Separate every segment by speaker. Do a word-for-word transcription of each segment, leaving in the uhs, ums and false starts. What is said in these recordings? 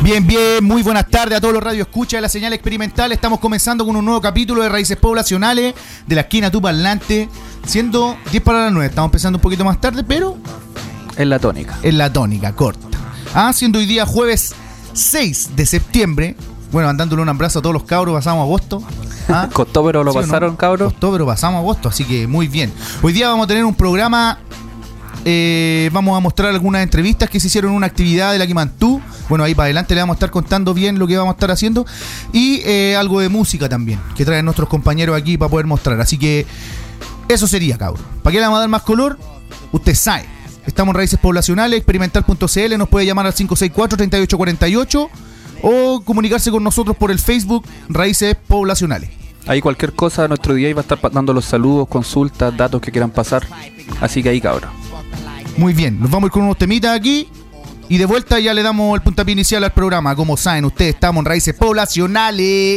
Speaker 1: Bien, bien, muy buenas tardes a todos los radioescuchas de la señal experimental. Estamos comenzando con un nuevo capítulo de Raíces Poblacionales de la esquina Tuparlante, siendo diez para las nueve. Estamos empezando un poquito más tarde, pero
Speaker 2: en la tónica.
Speaker 1: En la tónica, corta. Ah, siendo hoy día jueves seis de septiembre. Bueno, mandándole un abrazo a todos los cabros, pasamos agosto. ¿Ah?
Speaker 2: Costó, pero lo
Speaker 1: ¿Sí
Speaker 2: pasaron,
Speaker 1: no?
Speaker 2: cabros.
Speaker 1: Costó, pero pasamos agosto, así que muy bien. Hoy día vamos a tener un programa. Eh, vamos a mostrar algunas entrevistas que se hicieron en una actividad de la Quimantú. Bueno, ahí para adelante le vamos a estar contando bien lo que vamos a estar haciendo. Y eh, algo de música también, que traen nuestros compañeros aquí para poder mostrar. Así que eso sería, cabrón. ¿Para qué le vamos a dar más color? Usted sabe. Estamos en Raíces Poblacionales, experimental punto c l. Nos puede llamar al cinco seis cuatro, tres ocho cuatro ocho o comunicarse con nosotros por el Facebook Raíces Poblacionales.
Speaker 2: Ahí cualquier cosa, nuestro D J va a estar dando los saludos, consultas, datos que quieran pasar. Así que ahí, cabrón.
Speaker 1: Muy bien, nos vamos a ir con unos temitas aquí y de vuelta ya le damos el puntapié inicial al programa. Como saben ustedes, estamos en Raíces Poblacionales.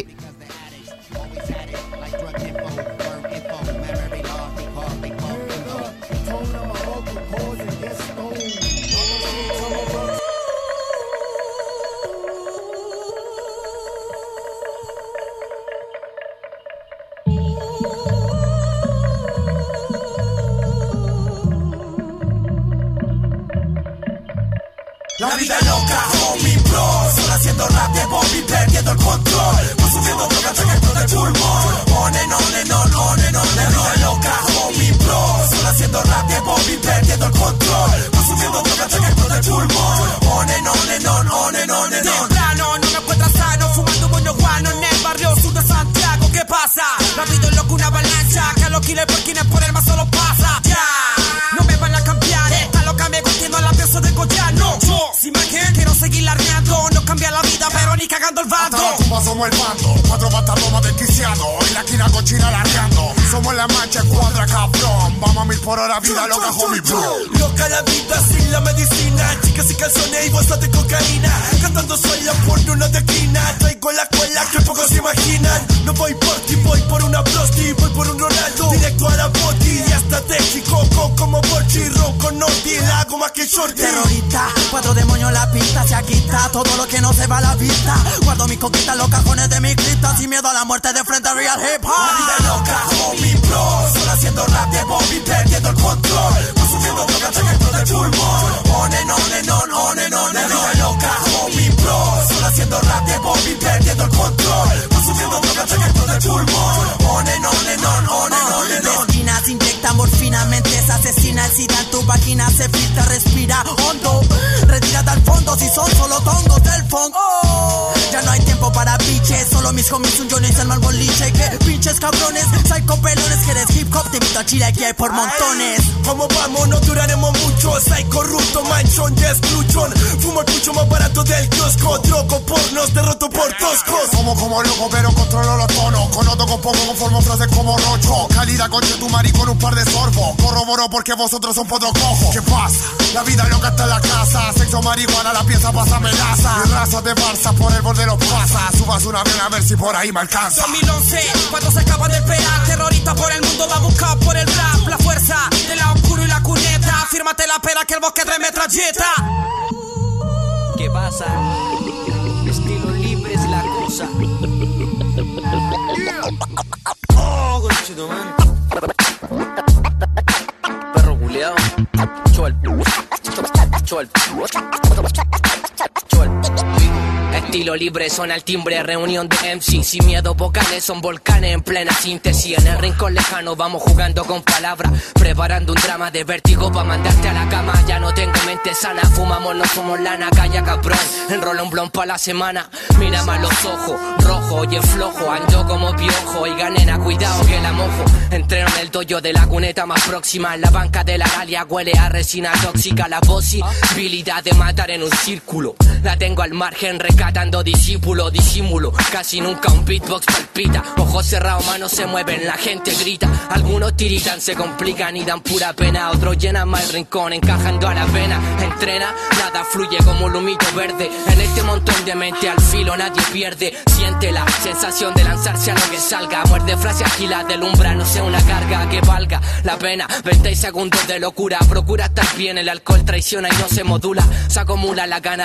Speaker 3: La vida loca, homie bro, solo haciendo rap de Bobby, perdiendo el control, consumiendo droga hasta que explote el pulmón. On and on and on, on and on. La vida loca, homie bro, solo haciendo rap de Bobby, perdiendo el control, consumiendo droga hasta que explote el pulmón. On and on and on, on and on and on. Temprano, no me encuentras sano, fumando moño guano en el barrio sur de Santiago. ¿Qué pasa? La vida es loca, una avalancha, que a los killers por quienes por el más solo pasa. Ya, no me van a cambiar, esta loca me contiendo a la pieza de Goyano. Si me quedé, quiero seguir lardeando. No cambia la vida, pero ni cagando el bando. Hasta la tumba somos el bando, cuatro bastardos más desquiciados. En la esquina cochina lardeando. Somos la mancha, cuadra cabrón. Vamos a mil por hora, vida loca, homie bro. Loca la vida sin la medicina. Chicas y calzones y bolsas de cocaína. Cantando sola por una de esquina. Traigo la escuela que pocos se imaginan. No voy por ti, voy por una prosti. Voy por un Ronaldo, directo a la boti. Y estratégico, como Borchi, Rocco, Norti. La hago más que shorty. Terrorista, cuatro demonios la pista. Se quita todo lo que no se va a la vista. Guardo mis coquitas, los cajones de mi cripta. Sin miedo a la muerte de frente a real hip hop. La vida loca, homie bro. Solo haciendo rap de Bobby, perdiendo el control. Consumiendo droga hasta que explote el pulmón. On and on and on, on and on. La vida loca, homie bro. Solo haciendo rap de Bobby, perdiendo el control. Consumiendo droga hasta que explote el pulmón. On and on and on, on and on and on. Esquinas inyectan morfina, mentes asesina. El sida en tu vagina se filtra, respira hondo. Retírate al fondo si son solo tongos del fondo. Oh, ya no hay tiempo para biches. Solo mis homies, un Johnny, el mal boliche. Que pinches cabrones, psycho pelones. Que eres hip hop, te invito a Chile, que hay por montones. ¿Cómo vamos? No duraremos mucho. Psycho corrupto, manchón, descluchón. Fumo el pucho más barato del kiosco. Drogo, pornos, derroto por toscos. Como como loco, pero controlo los tonos. Conozco con poco, conformo frases como rocho. Calidad, coche, tu mari con un par de sorbos. Corroboro porque vosotros son potros cojos. ¿Qué pasa? La vida loca está en la casa. Sexo, marihuana, la pieza pasa melaza. Y raza de Barça por el borde los pasa. Subas un avión a ver si por ahí me alcanza. dos mil once, cuando se escapan del pera. Terrorista por el mundo, va a buscar por el rap. La fuerza de la oscuro y la cuneta. Fírmate la pera que el bosque trae metralleta.
Speaker 4: ¿Qué pasa? Estilo libre es la cosa. Oh, conchito, man. Perro culeado. Chual. Chual. Chual. Estilo libre, son al timbre, reunión de M C. Sin miedo, vocales son volcanes en plena síntesis. En el rincón lejano vamos jugando con palabras, preparando un drama de vértigo pa' mandarte a la cama. Ya no tengo mente sana, fumamos, no somos lana. Calla cabrón, enrola un blon pa' la semana. Mira más los ojos, rojo, oye flojo. Ando como piojo, y ganena, cuidado que la mojo. Entreno en el dojo de la cuneta más próxima. En la banca de la galia huele a resina tóxica. La posibilidad de matar en un círculo la tengo al margen, rescatando discípulo, disimulo. Casi nunca un beatbox palpita. Ojos cerrados, manos se mueven, la gente grita. Algunos tiritan, se complican y dan pura pena. Otros llenan más el rincón, encajando a la vena. Entrena, nada fluye como un humito verde. En este montón de mente al filo nadie pierde. Siente la sensación de lanzarse a lo que salga. Muerde frase ágil, delumbra, no sea una carga que valga la pena. veinte segundos de locura, procura estar bien. El alcohol traiciona y no se modula. Se acumula la gana de estar bajo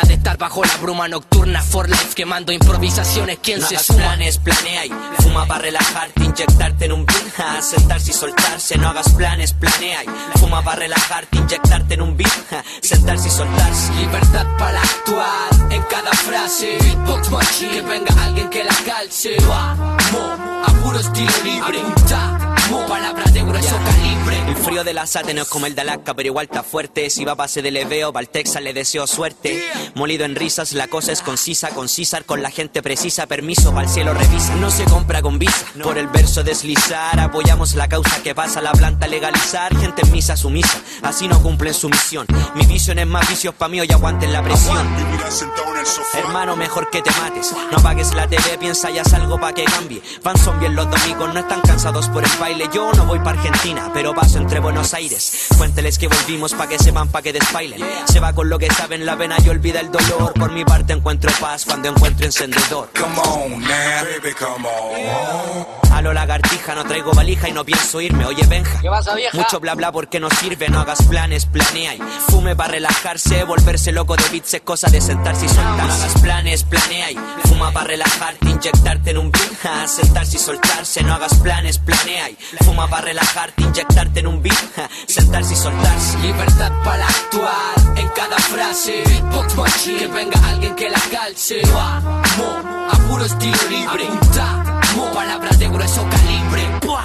Speaker 4: bajo la bruma nocturna. For life quemando improvisaciones. ¿Quién
Speaker 5: no
Speaker 4: se
Speaker 5: hagas
Speaker 4: suma?
Speaker 5: planes, planea y fuma para relajarte, inyectarte en un beat, sentarse y soltarse. No hagas planes, planea y fuma para relajarte, inyectarte en un beat, sentarse y soltarse.
Speaker 4: Libertad para actuar en cada frase. Beatbox machine, que venga alguien que la calce. Vamos, a puro estilo libre. Apuntamos, palabras de grueso calibre.
Speaker 5: El frío de la sate no es como el de Alaska, pero igual está fuerte. Si va a base de leveo, va al Texas, le deseo suerte. Molido en risas, la cosa es concisa, concisar con la gente precisa. Permiso, para el cielo revisa, no se compra con visa. Por el verso deslizar, apoyamos la causa que pasa, la planta legalizar. Gente en misa sumisa, así no cumplen su misión. Mi visión es más vicios pa' mí, hoy aguanten la presión. Hermano, mejor que te mates, no apagues la T V, piensa ya algo pa' que cambie. Van son bien los domingos, no están cansados por el baile. Yo no voy pa' Argentina, pero paso entre Buenos Aires. Cuénteles que volvimos pa' que sepan, pa' que despailen. Se va con lo que saben, la pena y olvida el dolor. Por mi parte encuentro paz cuando encuentro encendedor.
Speaker 3: Come on, now, baby, come on.
Speaker 5: A lo lagartija, no traigo valija y no pienso irme. Oye, Benja,
Speaker 4: ¿qué pasa, vieja?
Speaker 5: Mucho bla bla porque no sirve. No hagas planes, planea y fume para relajarse. Volverse loco de beats es cosa de sentarse y soltarse. No hagas planes, planea y fuma para relajarte, inyectarte en un beat, sentarse y soltarse. No hagas planes, planea y fuma para relajarte, inyectarte en un beat, sentarse y soltarse.
Speaker 4: Libertad para actuar en cada frase. Beatbox machine, que venga alguien que la calce. Vamos, a puro estilo libre. Apuntamos, palabras de grueso calibre. ¡Buah!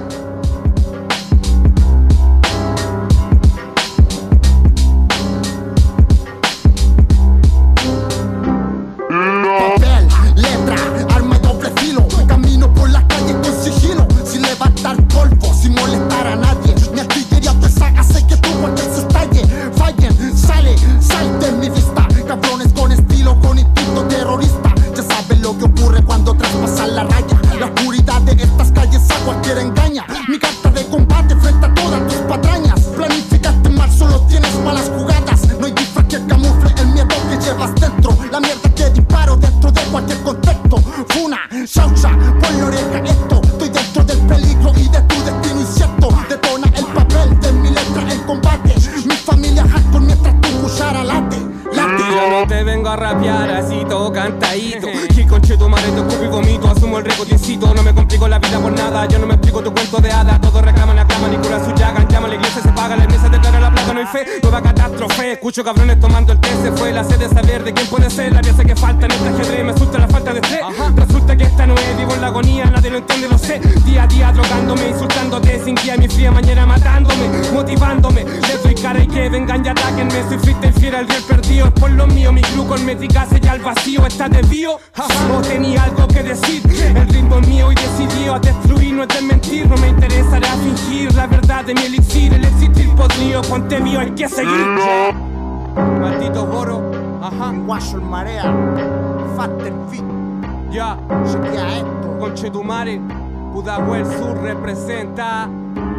Speaker 6: Papel, letra, arma de doble filo. Camino por la calle con sigilo, sin levantar polvo, sin molestar a nadie. Mi artillería pesada hace que tu cualquier se estalle. Fallen, sale, sal de mi vista. Cabrones con estilo, con instinto terrorista. Ya saben lo que ocurre cuando traspasan la raya. La oscuridad de estas calles a cualquiera engaña. Mi carta de combate frente a todas tus patrañas. Planificaste mal, solo tienes malas jugadas. No hay disfraz que camufle el miedo que llevas dentro. La mierda que disparo dentro de cualquier contexto. Funa, chaucha, pon la oreja esto. Estoy dentro del peligro y de tu destino incierto. Detona el papel de mi letra en combate. Mi familia hardcore mientras tu cuchara late. Late.
Speaker 7: Yo no te vengo a rapear así todo cantadito. Que conche tu madre, te escupo y vomito. Asumo el riesgo, te incito. No me complico la vida por nada. Yo no me explico tu cuento de hadas. Todos reclaman, aclaman y curan su llaga. Llama, la iglesia se paga, la iglesia declara la plata, no hay fe. Nueva catástrofe. Escucho cabrones tomando el té. Se fue la sed de saber de quién puede ser la pieza que falta en este ajedrez. Me asusta la falta de estrés. Resulta que esta no es, vivo en la agonía. Nadie lo entiende, lo sé. Día a día drogándome, insultándote. Sin guía mi fría mañana matándome, motivándome. Les doy cara y que vengan y atáquenme. Soy freestyle fiera, el real perdido es por lo mío. Mi crew con métrica sella al vacío. ¿Estás desvío? ¿O tenía algo que decir? El ritmo es mío y decidió a destruir, no es de mentir. No me interesará fingir la verdad de mi elixir. El existir podrido, ponte mío, hay que seguir. Maldito Goro, ajá.
Speaker 6: Guacho en marea, Faster Fit.
Speaker 7: Ya,
Speaker 6: Chequea esto.
Speaker 7: Conchetumare, Pudahuel Sur representa.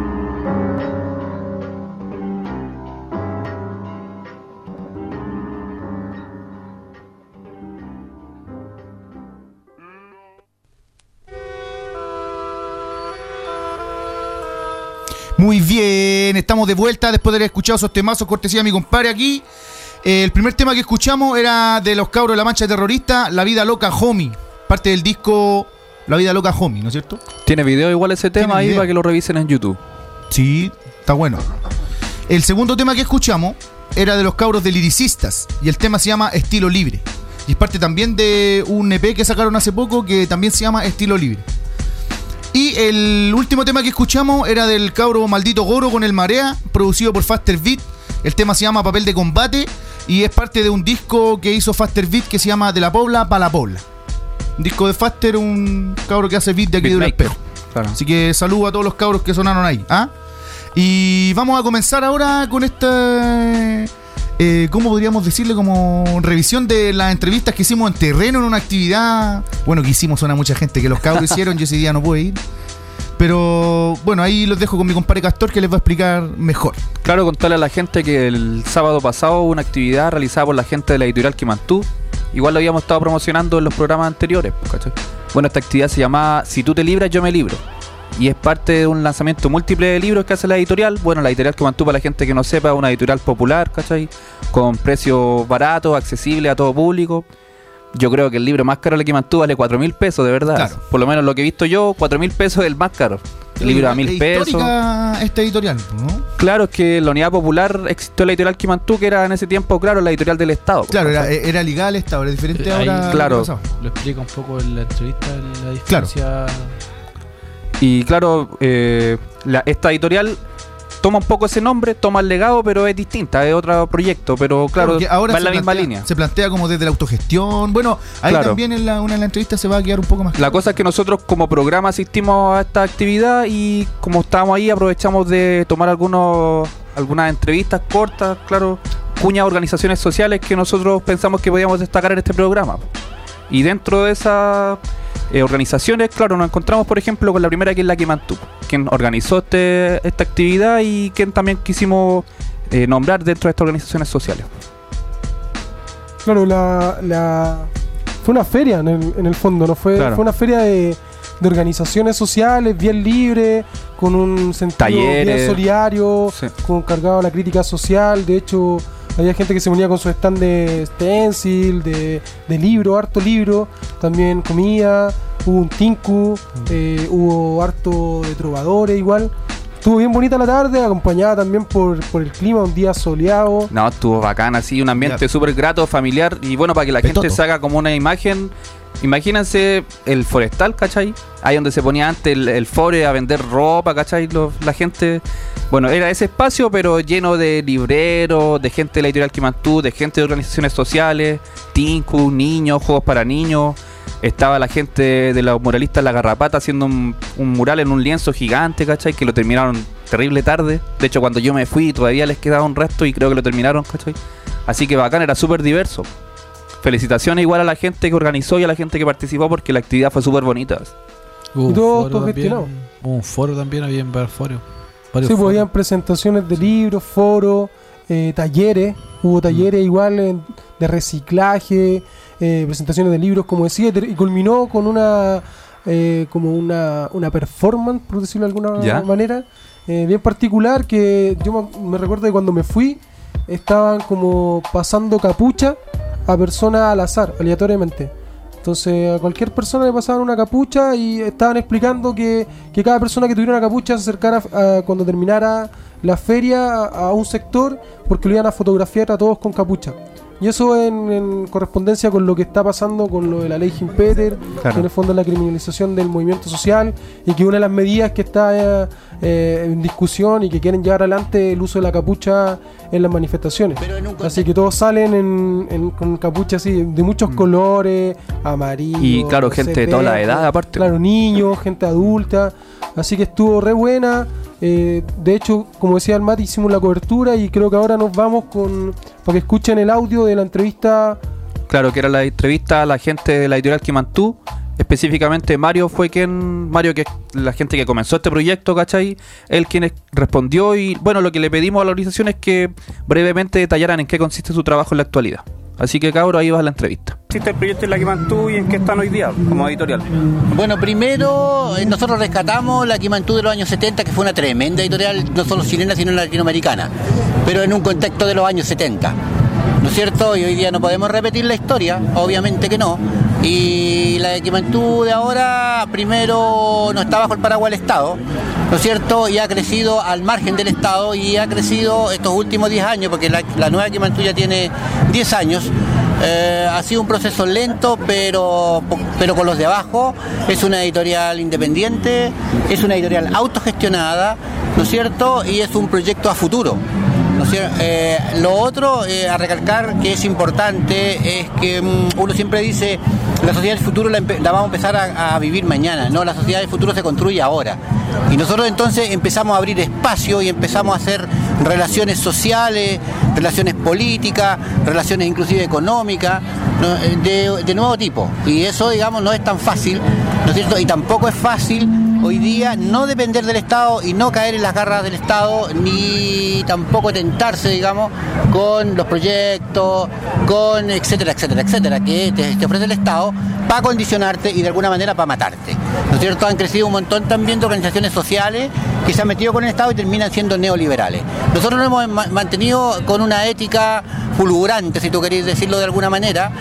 Speaker 1: Muy bien, estamos de vuelta después de haber escuchado esos temazos, cortesía de mi compadre aquí. Eh, el primer tema que escuchamos era de los cabros de la Mancha Terrorista, La Vida Loca Homie, parte del disco La Vida Loca Homie, ¿no es cierto?
Speaker 2: Tiene video igual ese tema ahí para que lo revisen en YouTube.
Speaker 1: Sí, está bueno. El segundo tema que escuchamos era de los cabros de Liricistas y el tema se llama Estilo Libre. Y es parte también de un E P que sacaron hace poco que también se llama Estilo Libre. Y el último tema que escuchamos era del cabro Maldito Goro con el Marea, producido por Faster Beat. El tema se llama Papel de Combate y es parte de un disco que hizo Faster Beat que se llama De la Pobla pa' la Pobla. Un disco de Faster, un cabro que hace beat de aquí de un espejo. Claro. Así que saludo a todos los cabros que sonaron ahí. ¿Ah? Y vamos a comenzar ahora con esta... Eh, ¿Cómo podríamos decirle? Como revisión de las entrevistas que hicimos en terreno en una actividad. Bueno, que hicimos, suena mucha gente, que los cabros hicieron, yo ese día no pude ir. Pero bueno, ahí los dejo con mi compadre Castor que les va a explicar mejor.
Speaker 2: Claro, contarle a la gente que el sábado pasado hubo una actividad realizada por la gente de la editorial Quimantú. Igual lo habíamos estado promocionando en los programas anteriores, ¿cachai? Bueno, esta actividad se llamaba Si tú te libras, yo me libro. y es parte de un lanzamiento múltiple de libros que hace la editorial. Bueno, la editorial Quimantú, para la gente que no sepa, es una editorial popular, ¿cachai? Con precios baratos, accesibles a todo público. Yo creo que el libro más caro de la Quimantú vale cuatro mil pesos, de verdad.
Speaker 1: Claro.
Speaker 2: Por lo menos lo que he visto yo, cuatro mil pesos es el más caro. El libro a mil pesos.
Speaker 1: Histórica esta editorial, ¿no?
Speaker 2: Claro, es que la Unidad Popular existió la editorial Quimantú, que era en ese tiempo, claro, la editorial del Estado.
Speaker 1: Claro, era, era legal al Estado, era diferente
Speaker 8: Eh, ahí,
Speaker 1: ahora.
Speaker 2: claro.
Speaker 8: Lo explica un poco en la entrevista, la diferencia.
Speaker 2: Y claro, eh, la, esta editorial toma un poco ese nombre, toma el legado, pero es distinta, es otro proyecto, pero claro,
Speaker 1: Porque ahora
Speaker 2: va en
Speaker 1: se
Speaker 2: la misma
Speaker 1: plantea-
Speaker 2: línea.
Speaker 1: Se plantea como desde la autogestión. Bueno, ahí
Speaker 2: Claro.
Speaker 1: también en la, una de las entrevistas se va a quedar un poco más
Speaker 2: La
Speaker 1: claro.
Speaker 2: cosa es que nosotros como programa asistimos a esta actividad y como estábamos ahí aprovechamos de tomar algunos algunas entrevistas cortas, claro, cuñas organizaciones sociales que nosotros pensamos que podíamos destacar en este programa. Y dentro de esas eh, organizaciones, claro, nos encontramos por ejemplo con la primera, que es la Quimantú, quien organizó este, esta actividad y quien también quisimos eh, nombrar dentro de estas organizaciones sociales.
Speaker 9: Claro, la, la fue una feria en el, en el fondo, ¿no? Fue,
Speaker 2: Claro.
Speaker 9: fue una feria de, de organizaciones sociales, bien libre, con un sentido
Speaker 2: Talleres.
Speaker 9: bien solidario,
Speaker 2: Sí.
Speaker 9: con cargado a la crítica social. De hecho, había gente que se venía con su stand de stencil, de, de libro, harto libro, también comida, hubo un tinku, eh, hubo harto de trovadores igual. Estuvo bien bonita la tarde, acompañada también por, por el clima, un día soleado.
Speaker 2: No, estuvo bacán, así, un ambiente
Speaker 1: Ya.
Speaker 2: súper grato, familiar. Y bueno, para que la
Speaker 1: Petoto.
Speaker 2: gente se haga como una imagen, imagínense el forestal, ¿cachai? Ahí donde se ponía antes el, el fore a vender ropa, ¿cachai? Los- la gente, bueno, era ese espacio, pero lleno de libreros, de gente de la editorial Quimantú, de gente de organizaciones sociales, tinku, niños, juegos para niños. Estaba la gente de los muralistas La Garrapata haciendo un, un mural en un lienzo gigante, ¿cachai? Que lo terminaron terrible tarde. De hecho, cuando yo me fui todavía les quedaba un resto y creo que lo terminaron, ¿cachai? Así que bacán, era súper diverso. Felicitaciones igual a la gente que organizó y a la gente que participó, porque la actividad fue súper bonita.
Speaker 8: Hubo
Speaker 9: Y
Speaker 8: un
Speaker 9: todo
Speaker 8: foro también,
Speaker 9: autogestionado.
Speaker 8: hubo un foro también, había en varios foros. varios
Speaker 9: Sí, pues
Speaker 8: foros.
Speaker 9: habían presentaciones de libros, foros, eh, talleres, hubo talleres igual en- de reciclaje, eh, presentaciones de libros, como decía, y ter- y culminó con una eh, como una, una performance, por decirlo de alguna
Speaker 2: ¿Ya?
Speaker 9: manera, eh, bien particular, que yo me, me recuerdo que cuando me fui estaban como pasando capucha a personas al azar, aleatoriamente. Entonces a cualquier persona le pasaban una capucha y estaban explicando que, que cada persona que tuviera una capucha se acercara a- cuando terminara la feria a, a un sector, porque lo iban a fotografiar a todos con capucha. Y eso en, en correspondencia con lo que está pasando con lo de la ley Gimpeter,
Speaker 2: Claro.
Speaker 9: que en el fondo es la criminalización del movimiento social, y que una de las medidas que está eh, eh, en discusión y que quieren llevar adelante el uso de la capucha en las manifestaciones. Así que todos salen en, en- con capucha así de muchos colores, amarillo.
Speaker 2: Y claro, gente de toda la
Speaker 9: verde,
Speaker 2: edad, aparte.
Speaker 9: Claro, niños, gente adulta. Así que estuvo re buena. Eh, de hecho, como decía el Mati, hicimos la cobertura y creo que ahora nos vamos con para que escuchen el audio de la entrevista.
Speaker 2: Claro, que era la entrevista a la gente de la editorial Quimantú. Específicamente Mario fue quien, Mario que es la gente que comenzó este proyecto, ¿cachai? Él quien es- respondió y bueno, lo que le pedimos a la organización es que brevemente detallaran en qué consiste su trabajo en la actualidad. Así que cabros, ahí va la entrevista.
Speaker 10: ¿Existe el proyecto en la Quimantú y en qué están hoy día como editorial?
Speaker 11: Bueno, primero eh, nosotros rescatamos la Quimantú de los años setenta, que fue una tremenda editorial, no solo chilena, sino latinoamericana, pero en un contexto de los años setenta, ¿no es cierto? Y hoy día no podemos repetir la historia, obviamente que no. Y la de Quimantú de ahora, primero no está bajo el paraguas del Estado, ¿no es cierto? Y ha crecido al margen del Estado y ha crecido estos últimos diez años, porque la, la nueva Quimantú ya tiene diez años. Eh, ha sido un proceso lento, pero, pero con los de abajo. Es una editorial independiente, es una editorial autogestionada, ¿no es cierto? Y es un proyecto a futuro, ¿no es cierto? Eh, lo otro eh, a recalcar que es importante es que mm, uno siempre dice la sociedad del futuro la, empe- la vamos a empezar a, a vivir mañana. No, la sociedad del futuro se construye ahora. Y nosotros entonces empezamos a abrir espacio y empezamos a hacer relaciones sociales, relaciones políticas, relaciones inclusive económicas, ¿no? de, de nuevo tipo. Y eso, digamos, no es tan fácil, ¿no es cierto? Y tampoco es fácil hoy día no depender del Estado y no caer en las garras del Estado, ni tampoco tentarse, digamos, con los proyectos, con etcétera, etcétera, etcétera, que te, te ofrece el Estado para condicionarte y de alguna manera para matarte. ¿No es cierto? Han crecido un montón también de organizaciones sociales que se han metido con el Estado y terminan siendo neoliberales. Nosotros nos hemos ma- mantenido con una ética fulgurante, si tú querés decirlo de alguna manera,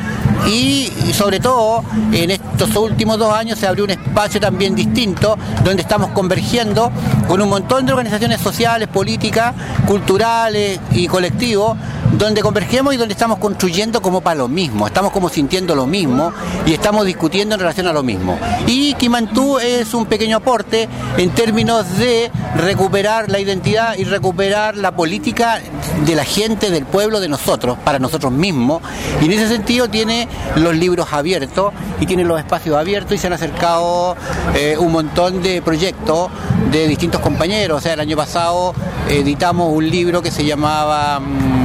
Speaker 11: y, y sobre todo en estos últimos dos años se abrió un espacio también distinto donde estamos convergiendo con un montón de organizaciones sociales, políticas, culturales y colectivos, donde convergemos y donde estamos construyendo como para lo mismo, estamos como sintiendo lo mismo y estamos discutiendo en relación a lo mismo. Y Kimantú es un pequeño aporte en términos de recuperar la identidad y recuperar la política de la gente, del pueblo, de nosotros, para nosotros mismos, y en ese sentido tiene los libros abiertos y tiene los espacios abiertos y se han acercado eh, un montón de proyectos de distintos compañeros. O sea, el año pasado editamos un libro que se llamaba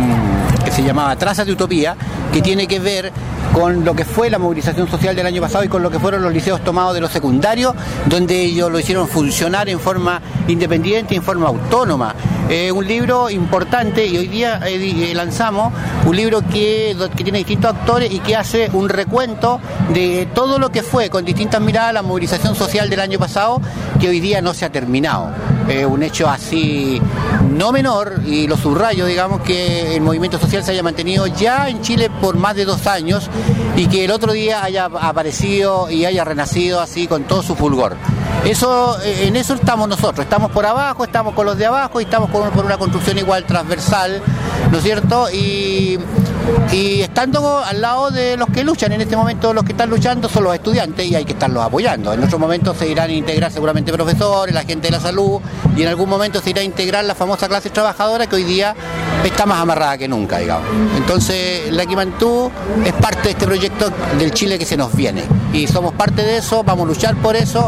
Speaker 11: que se llamaba Trazas de Utopía, que tiene que ver con lo que fue la movilización social del año pasado y con lo que fueron los liceos tomados de los secundarios, donde ellos lo hicieron funcionar en forma independiente, en forma autónoma. Eh, un libro importante, y hoy día eh, lanzamos un libro que, que tiene distintos actores y que hace un recuento de todo lo que fue, con distintas miradas, la movilización social del año pasado, que hoy día no se ha terminado. Eh, un hecho así no menor, y lo subrayo, digamos, que el movimiento social se haya mantenido ya en Chile por más de dos años y que el otro día haya aparecido y haya renacido así con todo su fulgor. Eso, en eso estamos nosotros, estamos por abajo, estamos con los de abajo y estamos con, por una construcción igual transversal, ¿no es cierto? Y, y estando al lado de los que luchan, en este momento los que están luchando son los estudiantes y hay que estarlos apoyando. En otros momentos se irán a integrar seguramente profesores, la gente de la salud, y en algún momento se irá a integrar la famosa clase trabajadora que hoy día está más amarrada que nunca, digamos. Entonces, la Kimantú es parte de este proyecto del Chile que se nos viene y somos parte de eso, vamos a luchar por eso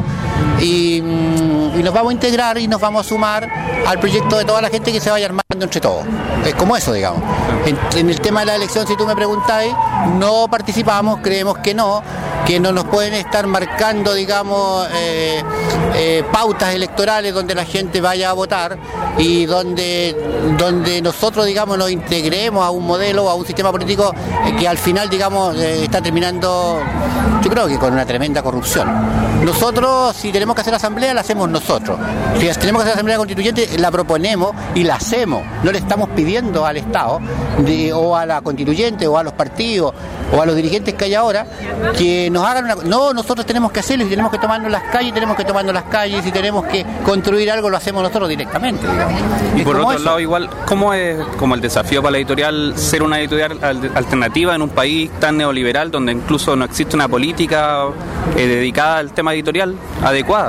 Speaker 11: y, y nos vamos a integrar y nos vamos a sumar al proyecto de toda la gente que se vaya armando entre todos. Es como eso, digamos. En, en el tema de la elección, si tú me preguntáis, no participamos, creemos que no, que no nos pueden estar marcando, digamos, eh, eh, pautas electorales donde la gente vaya a votar y donde, donde nosotros, digamos, nos integremos a un modelo, a un sistema político eh, que al final, digamos, eh, está terminando, yo creo que con una tremenda corrupción. Nosotros, si tenemos que hacer asamblea, la hacemos nosotros. Si tenemos que hacer asamblea constituyente, la proponemos y la hacemos. No le estamos pidiendo al Estado de, o a la constituyente o a los partidos o a los dirigentes que hay ahora que nos hagan una... No, nosotros tenemos que hacerlo y tenemos que tomarnos las calles, tenemos que tomarnos las calles y tenemos que construir algo, lo hacemos nosotros directamente, digamos.
Speaker 2: Y
Speaker 10: es por otro eso. lado, igual, ¿cómo es como el desafío para la editorial ser una editorial alternativa en un país tan neoliberal donde incluso no existe una política eh, dedicada al tema editorial adecuada?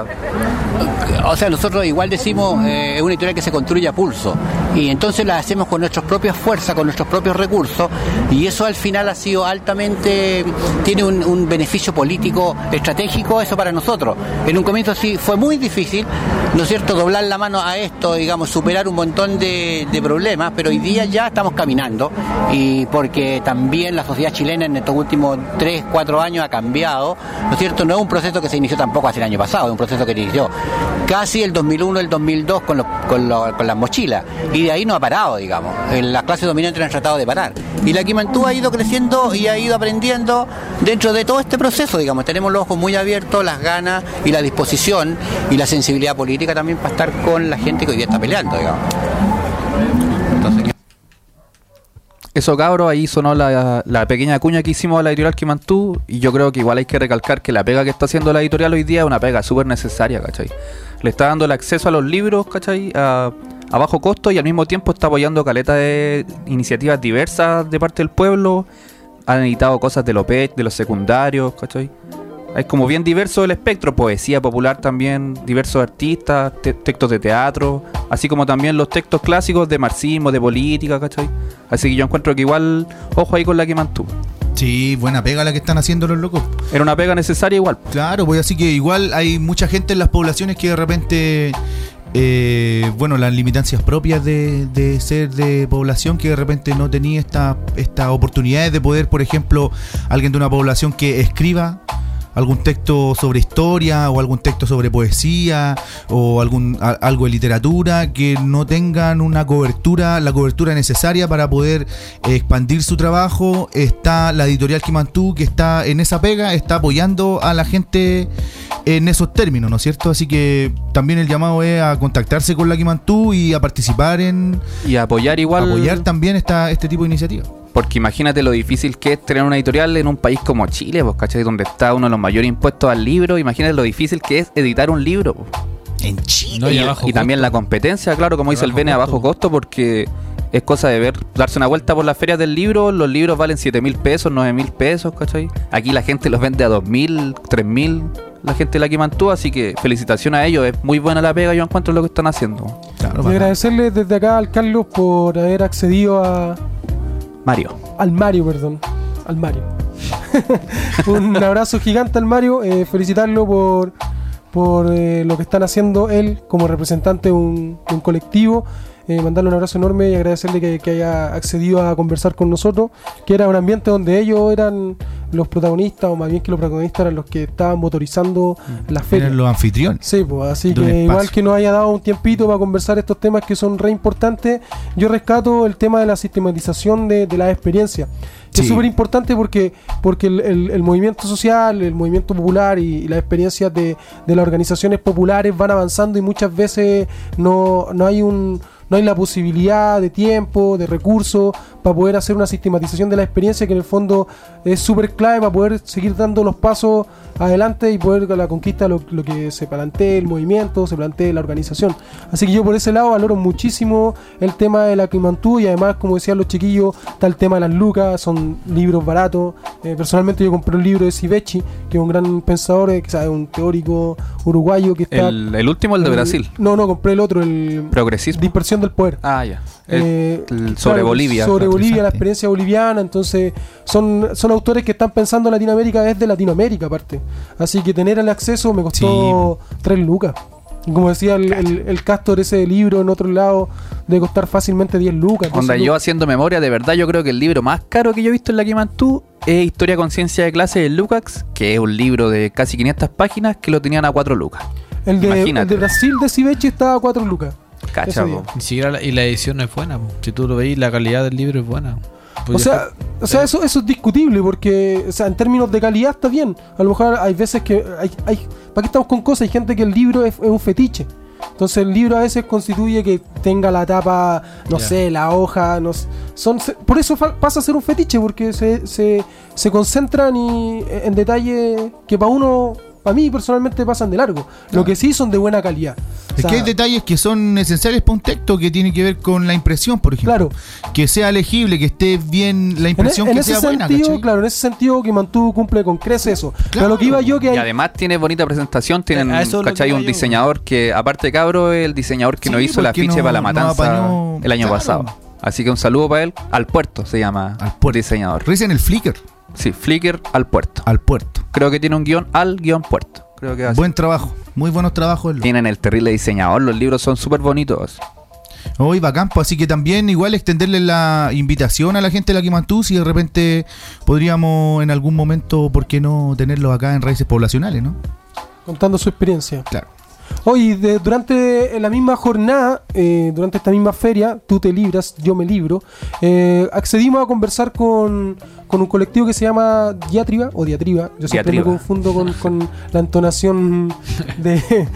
Speaker 11: O sea, nosotros igual decimos, eh, es una editorial que se construye a pulso y entonces la hacemos con nuestras propias fuerzas, con nuestros propios recursos, y eso al final ha sido altamente, tiene un, un beneficio político estratégico eso para nosotros. En un comienzo sí fue muy difícil, ¿no es cierto?, doblar la mano a esto, digamos, superar un montón de, de problemas, pero hoy día ya estamos caminando, y porque también la sociedad chilena en estos últimos tres, cuatro años ha cambiado, ¿no es cierto? No es un proceso que se inició tampoco hace el año pasado, es un proceso que inició casi el dos mil uno, el dos mil dos con, los, con, lo, con las mochilas, y de ahí no ha parado, digamos. Las clases dominantes han tratado de parar y la Kimantú ha ido creciendo y ha ido aprendiendo dentro de todo este proceso, digamos. Tenemos los ojos muy abiertos, las ganas y la disposición y la sensibilidad política también para estar con la gente que hoy día está peleando, digamos. Entonces,
Speaker 2: eso, cabros, ahí sonó la, la pequeña cuña que hicimos a la editorial Kimantú, y yo creo que igual hay que recalcar que la pega que está haciendo la editorial hoy día es una pega súper necesaria, ¿cachai? Le está dando el acceso a los libros, ¿cachai? A, a bajo costo, y al mismo tiempo está apoyando caleta de iniciativas diversas de parte del pueblo. Han editado cosas de los P E C, de los secundarios, ¿cachai? Es como bien diverso el espectro, poesía popular también, diversos artistas, te- textos de teatro, así como también los textos clásicos de marxismo, de política, ¿cachai? Así que yo encuentro que igual, ojo ahí con la Kimantú.
Speaker 1: Sí, buena pega la que están haciendo los locos.
Speaker 2: Era una pega necesaria igual.
Speaker 1: Claro, pues así que igual hay mucha gente en las poblaciones que de repente... Eh, bueno, las limitancias propias de, de ser de población que de repente no tenía esta, estas oportunidades de poder, por ejemplo, alguien de una población que escriba, algún texto sobre historia o algún texto sobre poesía o algún a, algo de literatura que no tengan una cobertura, la cobertura necesaria para poder eh, expandir su trabajo. Está la editorial Kimantú, que está en esa pega, está apoyando a la gente en esos términos, ¿no es cierto? Así que también el llamado es a contactarse con la Kimantú y a participar en...
Speaker 2: Y a apoyar igual...
Speaker 1: Apoyar también esta, este tipo de iniciativas.
Speaker 2: Porque imagínate lo difícil que es tener una editorial en un país como Chile, pues, ¿cachai? Donde está uno de los mayores impuestos al libro. Imagínate lo difícil que es editar un libro, pues.
Speaker 1: En Chile.
Speaker 2: No, y, y, y también la competencia, claro, como dice el Bene, a bajo costo, porque es cosa de ver, darse una vuelta por las ferias del libro. Los libros valen siete mil pesos, nueve mil pesos, ¿cachai? Aquí la gente los vende a dos mil, tres mil, la gente de la Kimantú, así que felicitaciones a ellos, es muy buena la pega, yo encuentro lo que están haciendo.
Speaker 9: Claro, y agradecerle desde acá al Carlos por haber accedido a...
Speaker 2: Mario.
Speaker 9: Al Mario, perdón. Al Mario. Un abrazo gigante al Mario, eh, felicitarlo por... por eh, lo que están haciendo él como representante de un, de un colectivo, eh, mandarle un abrazo enorme y agradecerle que, que haya accedido a conversar con nosotros, que era un ambiente donde ellos eran los protagonistas, o más bien que los protagonistas eran los que estaban motorizando mm. las ferias.
Speaker 1: Eran los anfitriones.
Speaker 9: Sí, pues así que igual que nos haya dado un tiempito para conversar estos temas que son re importantes, yo rescato el tema de la sistematización de, de las experiencias. Sí. Es súper importante porque, porque el, el, el movimiento social, el movimiento popular y, y las experiencias de, de las organizaciones populares van avanzando y muchas veces no, no hay un... no hay la posibilidad de tiempo, de recursos para poder hacer una sistematización de la experiencia, que en el fondo es súper clave para poder seguir dando los pasos adelante y poder la conquista lo, lo que se plantee el movimiento, se plantee la organización. Así que yo por ese lado valoro muchísimo el tema de la Kimantú y además, como decían los chiquillos, está el tema de las lucas, son libros baratos. Eh, personalmente yo compré un libro de Sivechi, que es un gran pensador, eh, que es un teórico uruguayo que está...
Speaker 2: El, el último, el de
Speaker 9: el,
Speaker 2: Brasil.
Speaker 9: No, no, compré el otro, el...
Speaker 2: Progresismo.
Speaker 9: Dispersión del poder.
Speaker 2: Ah, ya. El,
Speaker 9: eh,
Speaker 2: el sobre
Speaker 9: claro,
Speaker 2: Bolivia.
Speaker 9: Sobre Bolivia, la experiencia boliviana. Entonces, son, son autores que están pensando en Latinoamérica desde Latinoamérica, aparte. Así que tener el acceso me costó sí. tres lucas. Como decía el, el, el Castor, ese libro en otro lado debe costar fácilmente diez lucas.
Speaker 2: Onda, yo haciendo memoria, de verdad, yo creo que el libro más caro que yo he visto en la Kimantú es Historia Conciencia de Clase de Lukács, que es un libro de casi quinientas páginas que lo tenían a cuatro lucas.
Speaker 9: El de, el de Brasil de Sivechi estaba a cuatro lucas.
Speaker 2: Cacha,
Speaker 8: Ni siquiera la, y la edición no es buena, po. Si tú lo veis, la calidad del libro es buena.
Speaker 9: O sea, o sea eso, eso es discutible porque, o sea, en términos de calidad está bien. A lo mejor hay veces que hay, hay ¿para qué estamos con cosas? Hay gente que el libro es, es un fetiche. Entonces el libro a veces constituye que tenga la tapa, no yeah. sé, la hoja, no sé, son se, por eso fa, pasa a ser un fetiche, porque se, se, se concentran y, en detalles que para uno, para mí personalmente pasan de largo. Claro. Lo que sí son de buena calidad.
Speaker 1: Es o sea, que hay detalles que son esenciales para un texto que tiene que ver con la impresión, por ejemplo. Claro. Que sea legible, que esté bien la impresión,
Speaker 9: en, en
Speaker 1: que sea
Speaker 9: sentido,
Speaker 1: buena, ¿cachai? Claro,
Speaker 9: en ese sentido Kimantú cumple con crece eso.
Speaker 1: Claro.
Speaker 9: Pero lo que iba yo que hay...
Speaker 2: Y además tiene bonita presentación, tienen, ¿cachai? Un yo. diseñador que, aparte de cabro, es el diseñador que sí, nos hizo el afiche no, para la matanza no el año claro. pasado. Así que un saludo para él. Al Puerto se llama al puerto. Diseñador.
Speaker 1: Dicen el Flickr.
Speaker 2: Sí, Flickr al Puerto.
Speaker 1: Al Puerto.
Speaker 2: Creo que tiene un guión al guión Puerto. Creo que
Speaker 1: buen trabajo, muy buenos trabajos.
Speaker 2: Tienen el terrible diseñador, los libros son súper bonitos.
Speaker 1: Hoy va campo, así que también igual extenderle la invitación a la gente de la Kimantú, si de repente podríamos en algún momento, ¿por qué no tenerlos acá en Raíces Poblacionales, no?
Speaker 9: Contando su experiencia.
Speaker 1: Claro.
Speaker 9: Hoy, de, durante la misma jornada, eh, durante esta misma feria, tú te libras, yo me libro, eh, accedimos a conversar con, con un colectivo que se llama Diatriba, o Diatriba, yo siempre Diatriba. me confundo con, con la entonación de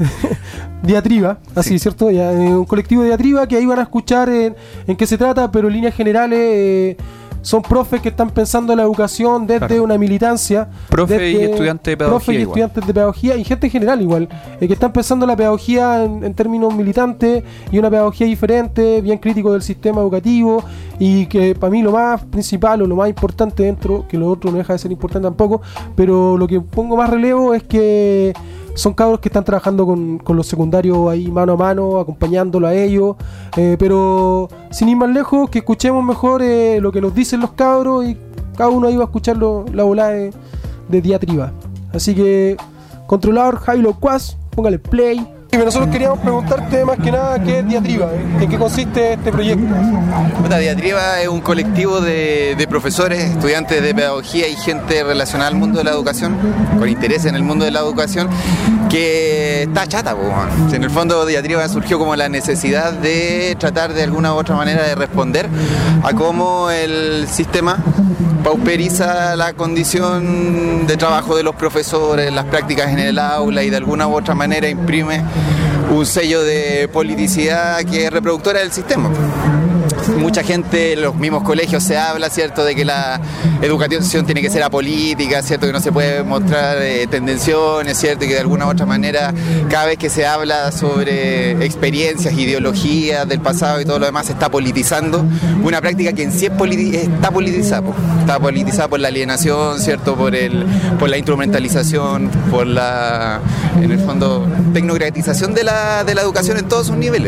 Speaker 9: Diatriba, así, sí. ¿cierto? Ya, eh, un colectivo de Diatriba que ahí van a escuchar en, en qué se trata, pero en líneas generales... Eh, son profes que están pensando en la educación desde claro. una militancia.
Speaker 2: Profe y estudiantes de pedagogía.
Speaker 9: Profe y igual. estudiantes de pedagogía y gente en general igual. Eh, que están pensando en la pedagogía en, en términos militantes y una pedagogía diferente, bien crítico del sistema educativo. Y que para mí lo más principal o lo más importante dentro, que lo otro no deja de ser importante tampoco, pero lo que pongo más relevo es que son cabros que están trabajando con, con los secundarios ahí mano a mano, acompañándolo a ellos, eh, pero sin ir más lejos, que escuchemos mejor eh, lo que nos dicen los cabros y cada uno ahí va a escuchar lo, la volada de, de Diatriba. Así que, controlador Jailo Quas, póngale play. Nosotros queríamos preguntarte más que nada qué es Diatriba, ¿eh? ¿En qué consiste este proyecto?
Speaker 12: Bueno, Diatriba es un colectivo de, de profesores, estudiantes de pedagogía y gente relacionada al mundo de la educación, con interés en el mundo de la educación, que está chata, po, en el fondo Diatriba surgió como la necesidad de tratar de alguna u otra manera de responder a cómo el sistema pauperiza la condición de trabajo de los profesores, las prácticas en el aula y de alguna u otra manera imprime un sello de politicidad que es reproductora del sistema. Mucha gente, en los mismos colegios se habla, ¿cierto?, de que la educación tiene que ser apolítica, ¿cierto?, que no se puede mostrar eh, tendenciones, ¿cierto?, y que de alguna u otra manera cada vez que se habla sobre experiencias, ideologías del pasado y todo lo demás se está politizando una práctica que en sí es politi- está politizada, po. Está politizada por la alienación, ¿cierto?, por el por la instrumentalización, por la, en el fondo, tecnocratización de la, de la educación en todos sus niveles.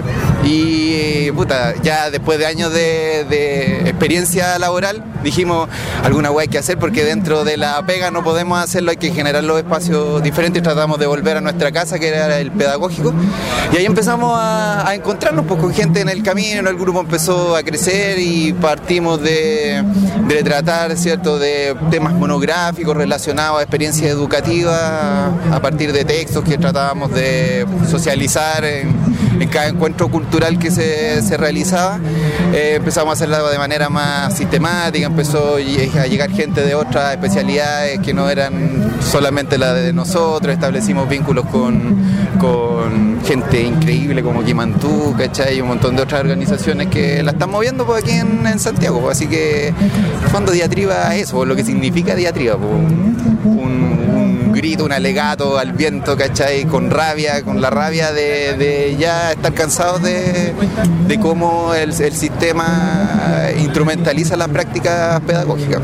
Speaker 12: Y, puta, ya después de años de, de experiencia laboral, dijimos, alguna hueá hay que hacer porque dentro de la pega no podemos hacerlo, hay que generar los espacios diferentes. Tratamos de volver a nuestra casa, que era el pedagógico, y ahí empezamos a, a encontrarnos pues, con gente en el camino. El grupo empezó a crecer y partimos de, de tratar, ¿cierto?, de temas monográficos relacionados a experiencias educativas a partir de textos que tratábamos de socializar en, en cada encuentro cultural que se, se realizaba. Eh, empezamos a hacerlo de manera más sistemática, empezó a llegar gente de otras especialidades que no eran solamente la de nosotros, establecimos vínculos con, con gente increíble como Kimantú, ¿cachai? Y un montón de otras organizaciones que la están moviendo pues, aquí en, en Santiago, así que el fondo Diatriba es eso, lo que significa Diatriba, pues, un, un grito, un alegato al viento, ¿cachai? Con rabia, con la rabia de, de ya estar cansados de, de cómo el, el sistema instrumentaliza las prácticas pedagógicas.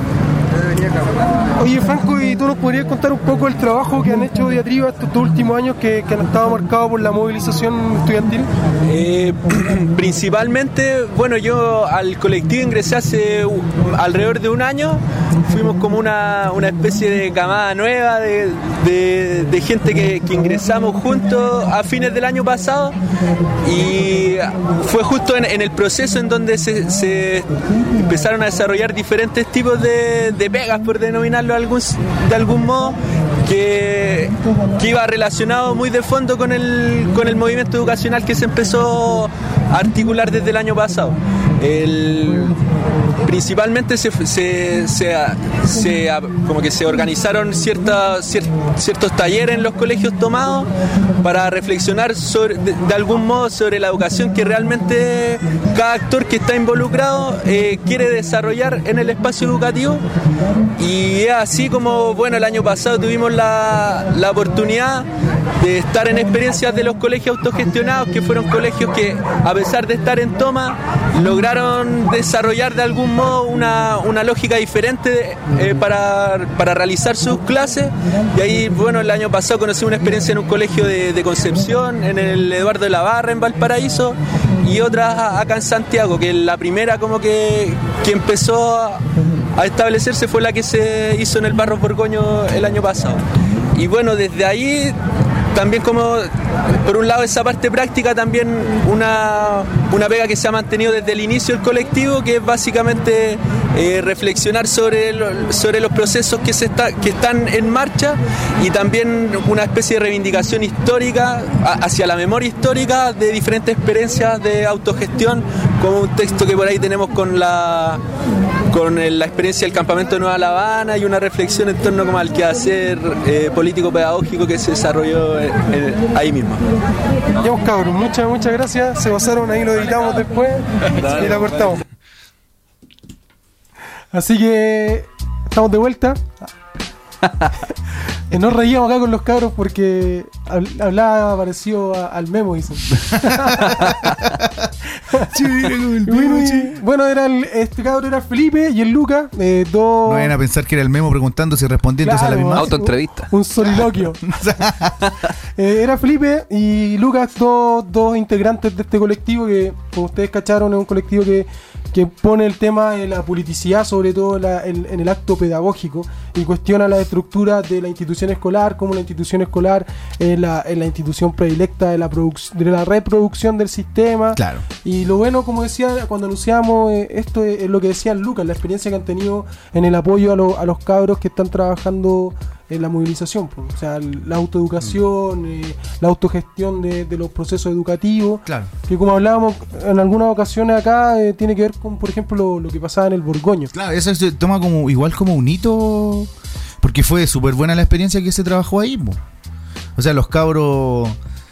Speaker 9: Oye, Franco, ¿y tú nos podrías contar un poco el trabajo que han hecho Diatriba estos dos últimos años que, que han estado marcados por la movilización estudiantil?
Speaker 13: Eh, principalmente, bueno, yo al colectivo ingresé hace uh, alrededor de un año. Fuimos como una, una especie de camada nueva de, de, de gente que, que ingresamos juntos a fines del año pasado, y fue justo en, en el proceso en donde se, se empezaron a desarrollar diferentes tipos de, de pegas, por denominarlo de algún, de algún modo, que, que iba relacionado muy de fondo con el, con el movimiento educacional que se empezó a articular desde el año pasado. El, principalmente se, se, se, se, como que se organizaron cierta, cier, ciertos talleres en los colegios tomados para reflexionar sobre, de, de algún modo sobre la educación que realmente cada actor que está involucrado eh, quiere desarrollar en el espacio educativo. Y es así como, bueno, el año pasado tuvimos la, la oportunidad de estar en experiencias de los colegios autogestionados, que fueron colegios que, a pesar de estar en toma, lograron desarrollar de algún modo una, una lógica diferente eh, para, para realizar sus clases. Y ahí, bueno, el año pasado conocí una experiencia en un colegio de, de Concepción, en el Eduardo de la Barra, en Valparaíso, y otra acá en Santiago, que la primera como que, que empezó a, a establecerse fue la que se hizo en el Barros Borgoño el año pasado. Y bueno, desde ahí también, como por un lado esa parte práctica, también una, una pega que se ha mantenido desde el inicio del colectivo, que es básicamente eh, reflexionar sobre, lo, sobre los procesos que, se está, que están en marcha, y también una especie de reivindicación histórica a, hacia la memoria histórica de diferentes experiencias de autogestión, como un texto que por ahí tenemos con la con el, la experiencia del campamento de Nueva La Habana, y una reflexión en torno como al quehacer eh, político-pedagógico que se desarrolló en, en, ahí mismo.
Speaker 9: Ya, pues, cabros, muchas, muchas gracias. Se pasaron, ahí lo editamos después y la cortamos. Así que estamos de vuelta. Eh, nos reíamos acá con los cabros porque hablaba parecido a, al Memo, dicen. bueno, y, bueno, era el, este cabro era Felipe y el Lucas, eh, dos...
Speaker 1: No vayan a pensar que era el Memo preguntándose y respondiendo claro, a la misma
Speaker 2: autoentrevista.
Speaker 9: Un, un soliloquio. eh, era Felipe y Lucas, dos, dos integrantes de este colectivo que, como ustedes cacharon, es un colectivo que que pone el tema de la politicidad, sobre todo la, en, en el acto pedagógico, y cuestiona la estructura de la institución escolar, como la institución escolar es la, es la institución predilecta de la, de la reproducción del sistema.
Speaker 1: Claro.
Speaker 9: Y lo bueno, como decía, cuando anunciamos eh, esto, es, es lo que decía Lucas, la experiencia que han tenido en el apoyo a, lo, a los cabros que están trabajando en la movilización, pues. O sea, la autoeducación, eh, la autogestión de, de los procesos educativos,
Speaker 1: claro.
Speaker 9: Que como hablábamos en algunas ocasiones acá, eh, tiene que ver con, por ejemplo, lo, lo que pasaba en el Borgoño.
Speaker 1: Claro, eso se toma como igual como un hito, porque fue súper buena la experiencia que se trabajó ahí, po. O sea, los cabros,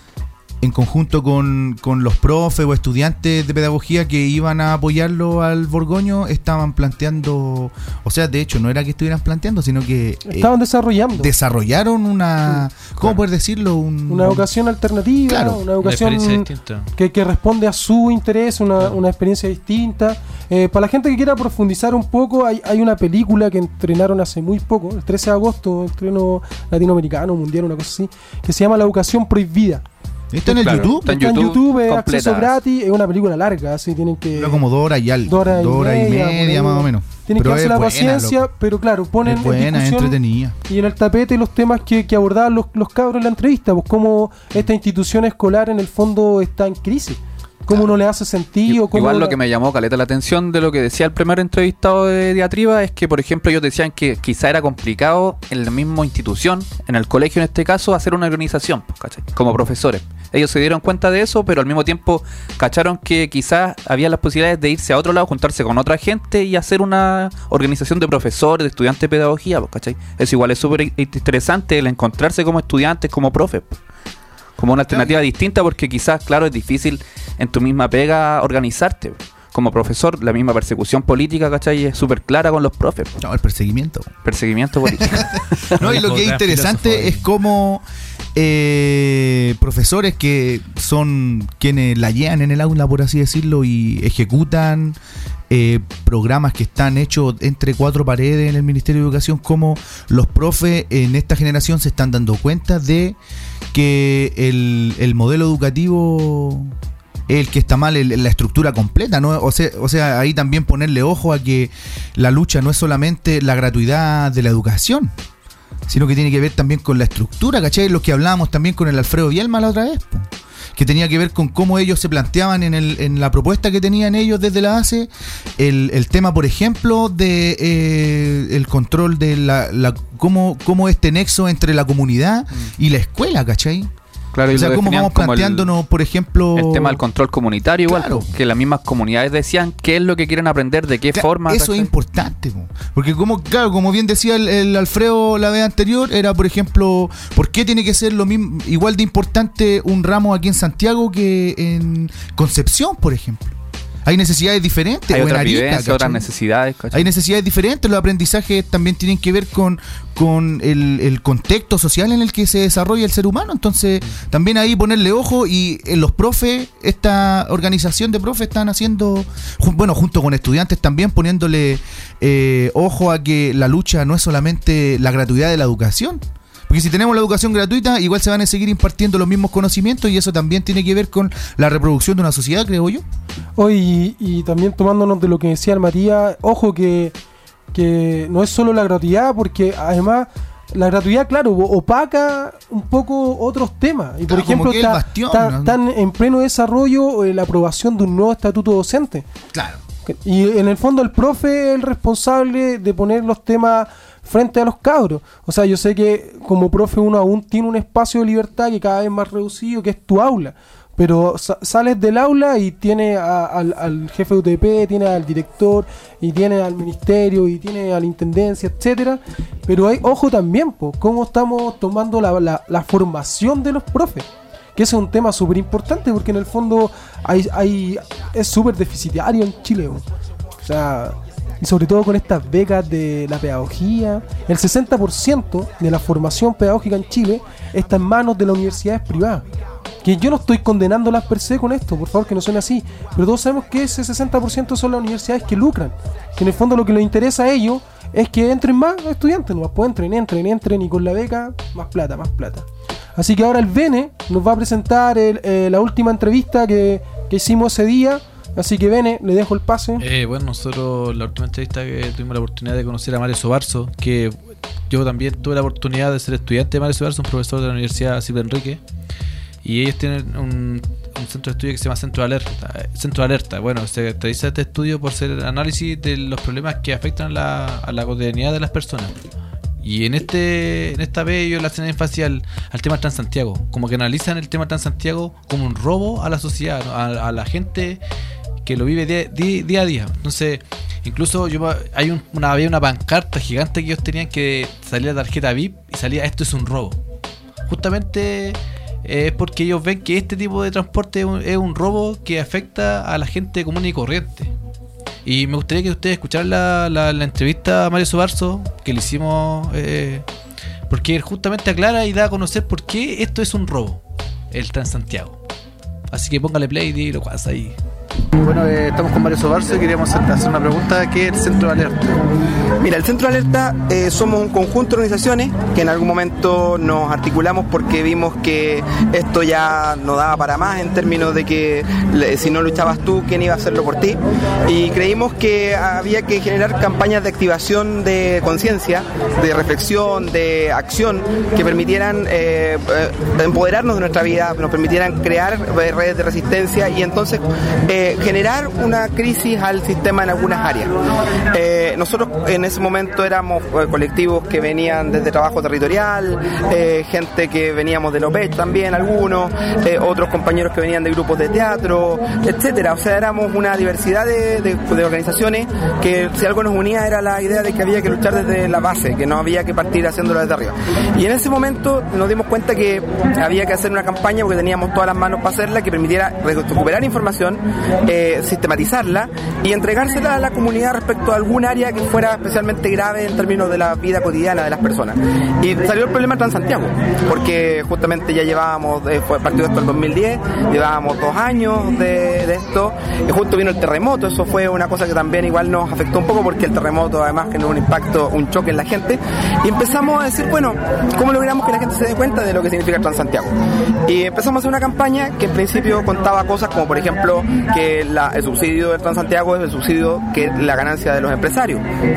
Speaker 1: en conjunto con, con los profes o estudiantes de pedagogía que iban a apoyarlo al Borgoño, estaban planteando, o sea, de hecho, no era que estuvieran planteando, sino que
Speaker 9: estaban eh, desarrollando.
Speaker 1: Desarrollaron una, sí, ¿cómo claro. poder decirlo? Un,
Speaker 9: una educación alternativa,
Speaker 1: claro,
Speaker 9: una educación
Speaker 8: una
Speaker 9: que, que responde a su interés, una, claro. una experiencia distinta. Eh, para la gente que quiera profundizar un poco, hay, hay una película que estrenaron hace muy poco, el trece de agosto, estreno latinoamericano, mundial, una cosa así, que se llama La Educación Prohibida.
Speaker 1: ¿Está en el
Speaker 2: claro,
Speaker 1: YouTube?
Speaker 2: Está en
Speaker 9: YouTube,
Speaker 2: YouTube,
Speaker 9: YouTube es
Speaker 2: completa.
Speaker 9: acceso gratis, es una película larga, así tienen que...
Speaker 1: Era como dos horas y algo,
Speaker 9: dos horas y,
Speaker 1: dos horas y
Speaker 9: media,
Speaker 1: media más o menos.
Speaker 9: Tienen
Speaker 1: pero
Speaker 9: que darse la
Speaker 1: buena,
Speaker 9: paciencia,
Speaker 1: loco.
Speaker 9: Pero claro, ponen
Speaker 1: es buena,
Speaker 9: en discusión
Speaker 1: entretenida.
Speaker 9: Y en el tapete los temas que, que abordaban los, los cabros en la entrevista, pues cómo esta institución escolar en el fondo está en crisis. Cómo no le hace sentido. Cómo
Speaker 2: Igual lo
Speaker 9: la...
Speaker 2: que me llamó caleta la atención de lo que decía el primer entrevistado de Diatriba es que, por ejemplo, ellos decían que quizá era complicado en la misma institución, en el colegio en este caso, hacer una organización, ¿cachai? Como profesores. Ellos se dieron cuenta de eso, pero al mismo tiempo cacharon que quizás había las posibilidades de irse a otro lado, juntarse con otra gente y hacer una organización de profesores, de estudiantes de pedagogía, ¿cachai? Eso igual es súper interesante, el encontrarse como estudiantes, como profes, como una alternativa claro. distinta, porque quizás, claro, es difícil en tu misma pega organizarte. Como profesor, la misma persecución política, ¿cachai? Es súper clara con los profes.
Speaker 1: No, el perseguimiento.
Speaker 2: Perseguimiento político.
Speaker 1: No, y lo que es interesante es cómo eh, profesores que son quienes la llevan en el aula, por así decirlo, y ejecutan eh, programas que están hechos entre cuatro paredes en el Ministerio de Educación, como los profes en esta generación se están dando cuenta de que el, el modelo educativo es el que está mal, el, la estructura completa, ¿no? O sea, o sea, ahí también ponerle ojo a que la lucha no es solamente la gratuidad de la educación, sino que tiene que ver también con la estructura, ¿cachai? Lo que hablábamos también con el Alfredo Bielma la otra vez, po, que tenía que ver con cómo ellos se planteaban en, el, en la propuesta que tenían ellos desde la base, el, el tema, por ejemplo, de eh, el control de la, la cómo, cómo este nexo entre la comunidad mm. y la escuela, ¿cachai?
Speaker 2: Claro,
Speaker 1: o sea, cómo vamos planteándonos,
Speaker 2: el,
Speaker 1: por ejemplo...
Speaker 2: El tema del control comunitario igual, claro. Que las mismas comunidades decían qué es lo que quieren aprender, de qué
Speaker 1: claro,
Speaker 2: forma...
Speaker 1: Eso ¿cachai? Es importante, po. Porque como, claro, como bien decía el, el Alfredo la vez anterior, era, por ejemplo, ¿por qué tiene que ser lo mismo, igual de importante un ramo aquí en Santiago que en Concepción, por ejemplo? Hay necesidades diferentes.
Speaker 2: Hay otras
Speaker 1: Arica,
Speaker 2: vivencias, otras necesidades. ¿cachai?
Speaker 1: Hay necesidades diferentes. Los aprendizajes también tienen que ver con, con el, el contexto social en el que se desarrolla el ser humano. Entonces, mm. también ahí ponerle ojo. Y en los profes, esta organización de profes están haciendo, bueno, junto con estudiantes también, poniéndole eh, ojo a que la lucha no es solamente la gratuidad de la educación. Porque si tenemos la educación gratuita, igual se van a seguir impartiendo los mismos conocimientos, y eso también tiene que ver con la reproducción de una sociedad, creo yo.
Speaker 9: Hoy, y, y también tomándonos de lo que decía el Matías, ojo que, que no es solo la gratuidad, porque además la gratuidad, claro, opaca un poco otros temas. Y por claro, ejemplo, está, bastión, está, ¿no? están en pleno desarrollo eh, la aprobación de un nuevo estatuto docente.
Speaker 1: Claro.
Speaker 9: Y en el fondo el profe es el responsable de poner los temas frente a los cabros. O sea, yo sé que como profe uno aún tiene un espacio de libertad que cada vez más reducido, que es tu aula. Pero sa- sales del aula y tiene a, al, al jefe de U T P, tiene al director, y tiene al ministerio, y tiene a la intendencia, etcétera. Pero hay, ojo también, po, cómo estamos tomando la, la, la formación de los profes. Que ese es un tema súper importante, porque en el fondo hay, hay, es súper deficitario en Chile. Po. O sea, y sobre todo con estas becas de la pedagogía, el sesenta por ciento de la formación pedagógica en Chile está en manos de las universidades privadas. Que yo no estoy condenándolas per se con esto, por favor, que no suene así, pero todos sabemos que ese sesenta por ciento son las universidades que lucran, que en el fondo lo que les interesa a ellos es que entren más estudiantes, no, pues entren, entren, entren, y con la beca, más plata, más plata. Así que ahora el Bene nos va a presentar el, eh, la última entrevista que, que hicimos ese día Así que Bene, le dejo el pase.
Speaker 8: Eh, bueno, nosotros la última entrevista que tuvimos la oportunidad de conocer a Mario Sobarzo, que yo también tuve la oportunidad de ser estudiante de Mario Sobarzo, un profesor de la Universidad Silva Enrique, y ellos tienen un, un centro de estudio que se llama Centro de Alerta. Centro de Alerta, bueno, se caracteriza este estudio por ser análisis de los problemas que afectan a la, a la cotidianidad de las personas. Y en este en esta vez ellos le hacen énfasis al, al tema Transantiago, como que analizan el tema Transantiago como un robo a la sociedad, ¿no? a, a la gente que lo vive día, día, día a día. Entonces, incluso yo hay un, una, había una pancarta gigante que ellos tenían que salía la tarjeta V I P y salía "esto es un robo". Justamente eh, es porque ellos ven que este tipo de transporte es un, es un robo que afecta a la gente común y corriente. Y me gustaría que ustedes escucharan la, la, la entrevista a Mario Sobarzo que le hicimos, eh, porque él justamente aclara y da a conocer por qué esto es un robo, el Transantiago. Así que póngale play y lo pasa ahí.
Speaker 14: Bueno, eh, estamos con Mario Sobarzo y queríamos hacer una pregunta. ¿Qué es el Centro de Alerta?
Speaker 15: Mira, el Centro de Alerta eh, somos un conjunto de organizaciones que en algún momento nos articulamos porque vimos que esto ya no daba para más en términos de que le, si no luchabas tú, ¿quién iba a hacerlo por ti? Y creímos que había que generar campañas de activación de conciencia, de reflexión, de acción que permitieran eh, empoderarnos de nuestra vida, nos permitieran crear redes de resistencia y entonces eh, generar una crisis al sistema en algunas áreas. Eh, nosotros en ese momento éramos eh, colectivos que venían desde trabajo territorial, eh, gente que veníamos del O P E C también, algunos, eh, otros compañeros que venían de grupos de teatro, etcétera. O sea, éramos una diversidad de, de, de organizaciones que si algo nos unía era la idea de que había que luchar desde la base, que no había que partir haciéndolo desde arriba. Y en ese momento nos dimos cuenta que había que hacer una campaña porque teníamos todas las manos para hacerla, que permitiera recuperar información, eh, sistematizarla y entregársela a la comunidad respecto a algún área que fuera especialmente grave en términos de la vida cotidiana de las personas. Y salió el problema Transantiago, porque justamente ya llevábamos, eh, fue partido esto en el dos mil diez, llevábamos dos años de, de esto, y justo vino el terremoto, eso fue una cosa que también igual nos afectó un poco porque el terremoto además generó un impacto, un choque en la gente, y empezamos a decir, bueno, ¿cómo logramos que la gente se dé cuenta de lo que significa el Transantiago? Y empezamos a hacer una campaña que en principio contaba cosas como, por ejemplo, que la, el subsidio del Transantiago es el subsidio que es la ganancia de los empresarios.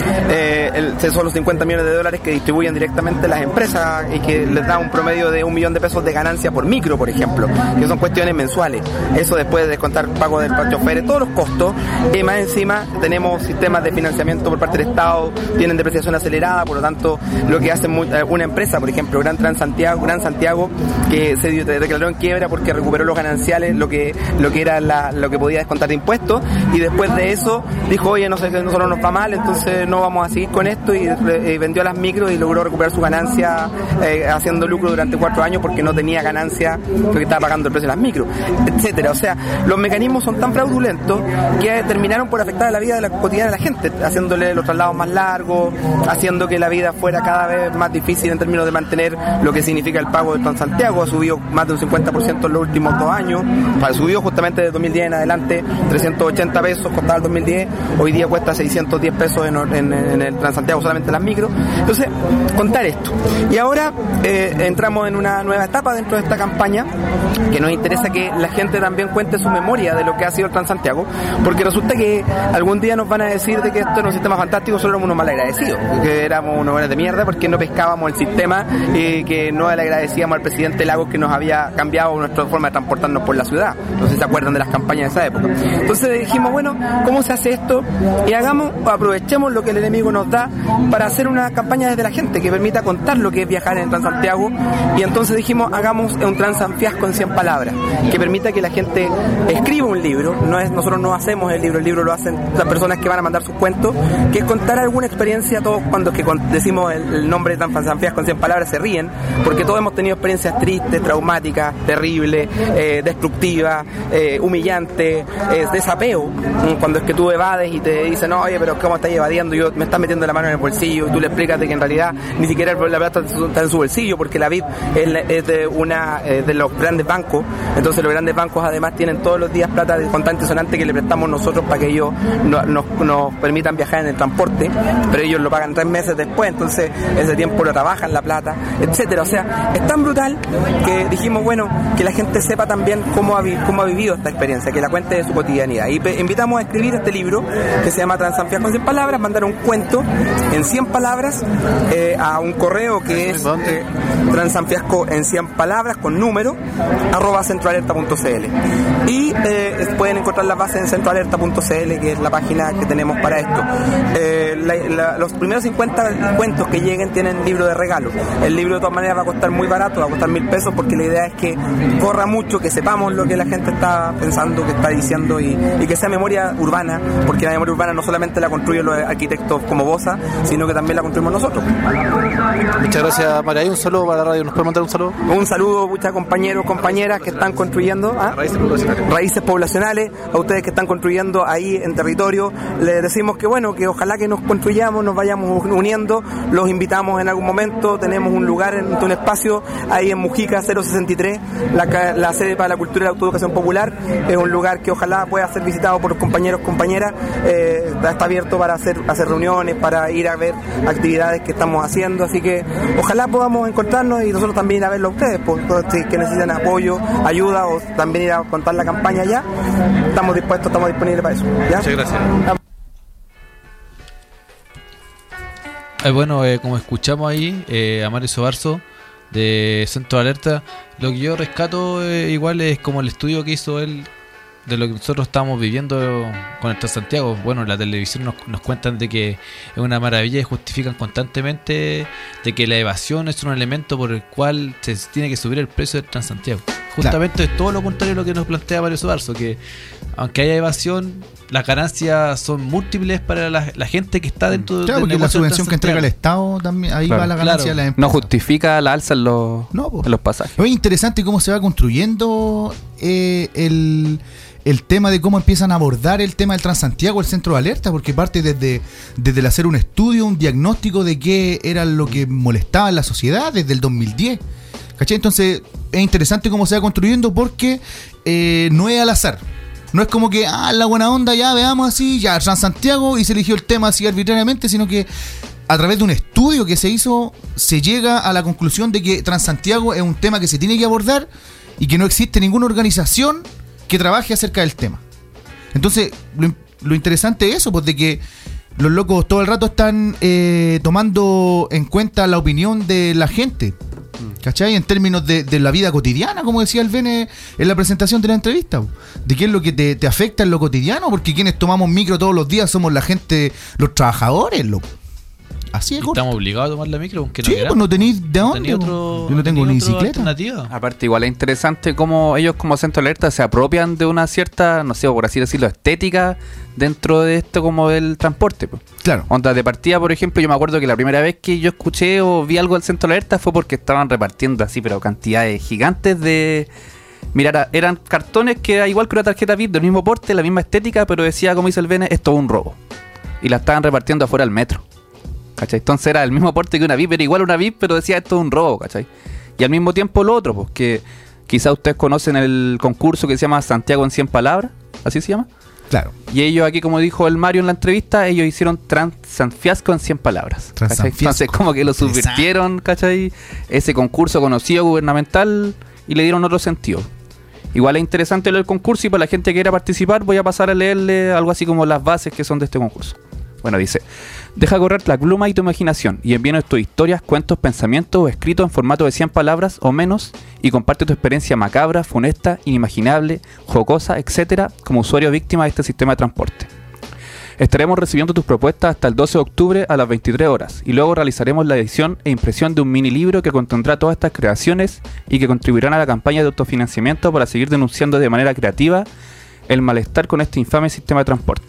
Speaker 15: Eh, el, son los cincuenta millones de dólares que distribuyen directamente las empresas y que les da un promedio de un millón de pesos de ganancia por micro, por ejemplo, que son cuestiones mensuales. Eso después de descontar pago del chofer, todos los costos, y más encima tenemos sistemas de financiamiento por parte del Estado, tienen depreciación acelerada, por lo tanto, lo que hace una empresa, por ejemplo, Gran Transantiago, Gran Santiago, que se declaró en quiebra porque recuperó los gananciales, lo que lo que era la, lo que podía descontar de impuestos, y después de eso dijo, oye, no sé, nosotros nos va mal, entonces no vamos a seguir con esto, y, y vendió las micros y logró recuperar su ganancia eh, haciendo lucro durante cuatro años porque no tenía ganancia porque estaba pagando el precio de las micros, etcétera. O sea, los mecanismos son tan fraudulentos que terminaron por afectar a la vida de la cotidiana de la gente, haciéndole los traslados más largos, haciendo que la vida fuera cada vez más difícil en términos de mantener lo que significa el pago del Transantiago. Ha subido más de un cincuenta por ciento en los últimos dos años, subió justamente de dos mil diez en adelante, trescientos ochenta pesos costaba el dos mil diez, hoy día cuesta seiscientos diez pesos en, en, en el Transantiago solamente las micros. Entonces, contar esto. Y ahora eh, entramos en una nueva etapa dentro de esta campaña, que nos interesa que la gente también cuente su memoria de lo que ha sido el Transantiago, porque resulta que algún día nos van a decir de que esto era un sistema fantástico, solo éramos unos malagradecidos, que éramos unos buenos de mierda porque no pescábamos el sistema y que no le agradecíamos al presidente Lagos que nos había cambiado nuestra forma de transportarnos por la ciudad. No sé si se acuerdan de las campañas de esa época. Entonces dijimos, bueno, ¿cómo se hace esto? Y hagamos, aprovechemos lo que el enemigo nos da para hacer una campaña desde la gente que permita contar lo que es viajar en el Transantiago. Y entonces dijimos, hagamos un Transanfiasco en cien palabras, que permita que la gente escriba un libro. No es, nosotros no hacemos el libro, el libro lo hacen las personas que van a mandar sus cuentos, que es contar alguna experiencia. Todos cuando que decimos el, el nombre de Transanfiasco en cien palabras se ríen, porque todos hemos tenido experiencias tristes, traumáticas, terribles, eh, destructivas, eh, humillantes, eh, desapego, cuando es que tú evades y te dicen, no, oye, pero ¿cómo estás evadiendo? Yo, me estás metiendo la mano en el bolsillo, y tú le explicas de que en realidad ni siquiera la plata está en su bolsillo, porque la V I P es, es de una eh, de los grandes bancos. Entonces los grandes bancos además tienen todos los días plata de contante sonante que le prestamos nosotros para que ellos no, nos, nos permitan viajar en el transporte, pero ellos lo pagan tres meses después, entonces ese tiempo lo trabajan la plata, etcétera. O sea, es tan brutal que dijimos, bueno, que la gente sepa también cómo ha, cómo ha vivido esta experiencia, que la cuente de su su cotidianidad. Y pe- invitamos a escribir este libro que se llama Transanfiasco en cien palabras, mandar un cuento en cien palabras eh, a un correo que es eh, transanfiasco en cien palabras con número arroba centroalerta punto c l. Y eh, pueden encontrar las bases en centroalerta punto c l, que es la página que tenemos para esto. Eh, la, la, los primeros cincuenta cuentos que lleguen tienen libro de regalo. El libro de todas maneras va a costar muy barato, va a costar mil pesos, porque la idea es que corra mucho, que sepamos lo que la gente está pensando, que está diciendo, y, y que sea memoria urbana, porque la memoria urbana no solamente la construyen los arquitectos como Bosa, sino que también la construimos nosotros.
Speaker 14: Muchas gracias, María. Un saludo para la radio. ¿Nos puede mandar un saludo?
Speaker 15: Un saludo, muchas compañeros, compañeras que están construyendo ¿ah?
Speaker 14: raíces poblacionales.
Speaker 15: raíces poblacionales, a ustedes que están construyendo ahí en territorio. Les decimos que bueno, que ojalá que nos construyamos, nos vayamos uniendo. Los invitamos en algún momento. Tenemos un lugar, en un espacio ahí en Mujica cero sesenta y tres, la, la sede para la cultura y la autoeducación popular. Es un lugar que ojalá pueda ser visitado por los compañeros, compañeras. Eh, está abierto para hacer, hacer reuniones, para ir a ver actividades que estamos haciendo. Así que ojalá podamos encontrarnos y nosotros también ir a verlo a ustedes, por todos los que necesitan apoyo, ayuda, o también ir a contar la campaña allá. Estamos dispuestos, estamos disponibles para eso. ¿Ya?
Speaker 14: Muchas gracias. Eh, bueno, eh, como escuchamos ahí, eh, a Mario Sobarzo de Centro Alerta, lo que yo rescato eh, igual es como el estudio que hizo él de lo que nosotros estamos viviendo con el Transantiago. Bueno, en la televisión nos, nos cuentan de que es una maravilla y justifican constantemente de que la evasión es un elemento por el cual se tiene que subir el precio del Transantiago. Justamente claro. Es todo lo contrario a lo que nos plantea Mario Sobarzo, que aunque haya evasión, las ganancias son múltiples para la, la gente que está dentro de
Speaker 1: claro, porque la subvención que entrega el Estado también, ahí claro, va la ganancia
Speaker 2: claro.
Speaker 1: de la empresa.
Speaker 2: No justifica la alza en los,
Speaker 1: no,
Speaker 2: en los pasajes.
Speaker 1: Es interesante cómo se va construyendo eh, el... el tema de cómo empiezan a abordar el tema del Transantiago, el centro de alerta, porque parte desde, desde el hacer un estudio, un diagnóstico de qué era lo que molestaba en la sociedad desde el dos mil diez. ¿Cachai? Entonces es interesante cómo se va construyendo, porque eh, no es al azar. No es como que, ah, la buena onda, ya veamos así, ya Transantiago, y se eligió el tema así arbitrariamente, sino que a través de un estudio que se hizo, se llega a la conclusión de que Transantiago es un tema que se tiene que abordar y que no existe ninguna organización que trabaje acerca del tema. Entonces, lo, lo interesante es eso, pues de que los locos todo el rato están eh, tomando en cuenta la opinión de la gente, ¿cachai? En términos de, de la vida cotidiana, como decía el Bene en la presentación de la entrevista, de qué es lo que te, te afecta en lo cotidiano, porque quienes tomamos micro todos los días somos la gente, los trabajadores, loco. Así es.
Speaker 14: Estamos obligados a tomar la micro, aunque no
Speaker 1: sí, pues no tenéis de dónde.
Speaker 14: No otro,
Speaker 1: yo no tengo ni bicicleta.
Speaker 2: Aparte, igual es interesante cómo ellos como Centro Alerta se apropian de una cierta, no sé, por así decirlo, estética dentro de esto como del transporte. Pues.
Speaker 1: Claro.
Speaker 2: Onda de partida, por ejemplo, yo me acuerdo que la primera vez que yo escuché o vi algo del Centro Alerta fue porque estaban repartiendo así, pero cantidades gigantes de... Mira, eran cartones que era igual que una tarjeta V I P, del mismo porte, la misma estética, pero decía, como dice el Bene, esto es un robo. Y la estaban repartiendo afuera del metro. ¿Cachai? Entonces era el mismo aporte que una V I P, era igual una V I P, pero decía esto es un robo, ¿cachai? Y al mismo tiempo lo otro, pues que quizás ustedes conocen el concurso que se llama Santiago en cien palabras, ¿así se llama?
Speaker 1: Claro.
Speaker 2: Y ellos aquí, como dijo el Mario en la entrevista, ellos hicieron Transanfiasco en cien palabras, ¿cachai? Entonces como que lo subvirtieron, ¿cachai? Ese concurso conocido gubernamental y le dieron otro sentido. Igual es interesante lo del concurso, y para la gente que quiera participar voy a pasar a leerle algo así como las bases que son de este concurso. Bueno, dice: deja correr la pluma y tu imaginación y envíanos tus historias, cuentos, pensamientos o escritos en formato de cien palabras o menos, y comparte tu experiencia macabra, funesta, inimaginable, jocosa, etcétera, como usuario víctima de este sistema de transporte. Estaremos recibiendo tus propuestas hasta el doce de octubre a las veintitrés horas, y luego realizaremos la edición e impresión de un mini libro que contendrá todas estas creaciones y que contribuirán a la campaña de autofinanciamiento para seguir denunciando de manera creativa el malestar con este infame sistema de transporte.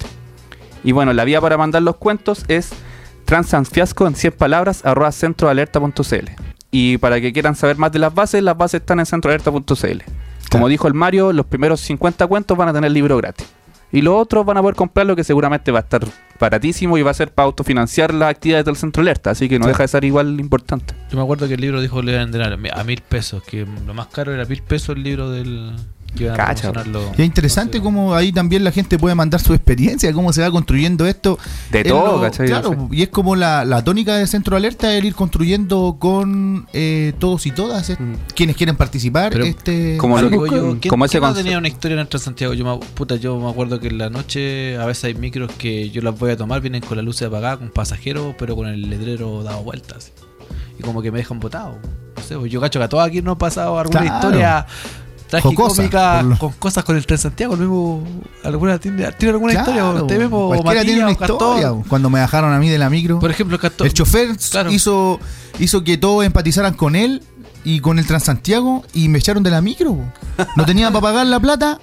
Speaker 2: Y bueno, la vía para mandar los cuentos es transanfiasco en cien palabras arroba centroalerta punto c l. Y para que quieran saber más de las bases, las bases están en centroalerta punto c l. Como claro. dijo el Mario, los primeros cincuenta cuentos van a tener libro gratis. Y los otros van a poder comprarlo, que seguramente va a estar baratísimo y va a ser para autofinanciar las actividades del Centro Alerta. Así que no sí. deja de ser igual importante.
Speaker 14: Yo me acuerdo que el libro dijo que le iban a vender a mil pesos, que lo más caro era mil pesos el libro del... que iban a
Speaker 2: Cacha.
Speaker 14: promocionarlo.
Speaker 1: Y es interesante cómo ahí también la gente puede mandar su experiencia, cómo se va construyendo esto.
Speaker 2: De
Speaker 1: En
Speaker 2: todo,
Speaker 1: lo-
Speaker 2: ¿cachai?
Speaker 1: Claro, y es como la, la tónica de Centro Alerta, el ir construyendo con eh, todos y todas eh, quienes quieren participar.
Speaker 14: Pero
Speaker 1: este
Speaker 2: como lo
Speaker 14: Digo
Speaker 2: que-
Speaker 14: yo, ¿quién,
Speaker 2: como ese
Speaker 14: quién no
Speaker 2: concepto.
Speaker 14: tenía una historia en el Transantiago? Yo me, puta, yo me acuerdo que en la noche a veces hay micros que yo las voy a tomar, vienen con la luz apagada, con pasajeros, pero con el letrero dado vueltas. Y como que me dejan botado. No sé, pues yo cacho que a todos aquí nos ha pasado alguna
Speaker 1: Claro.
Speaker 14: historia tragicómica
Speaker 1: Jocosa, por lo-
Speaker 14: con cosas con el Transantiago. El mismo, alguna, ¿tiene, ¿tiene alguna
Speaker 1: Claro,
Speaker 14: historia? Usted mismo,
Speaker 1: cualquiera
Speaker 14: Matías,
Speaker 1: tiene una
Speaker 14: o Castor.
Speaker 1: historia. Cuando me bajaron a mí de la micro,
Speaker 14: Por ejemplo, Castor.
Speaker 1: el chofer
Speaker 14: Claro.
Speaker 1: hizo, hizo que todos empatizaran con él y con el Transantiago y me echaron de la micro. No tenía para pagar la plata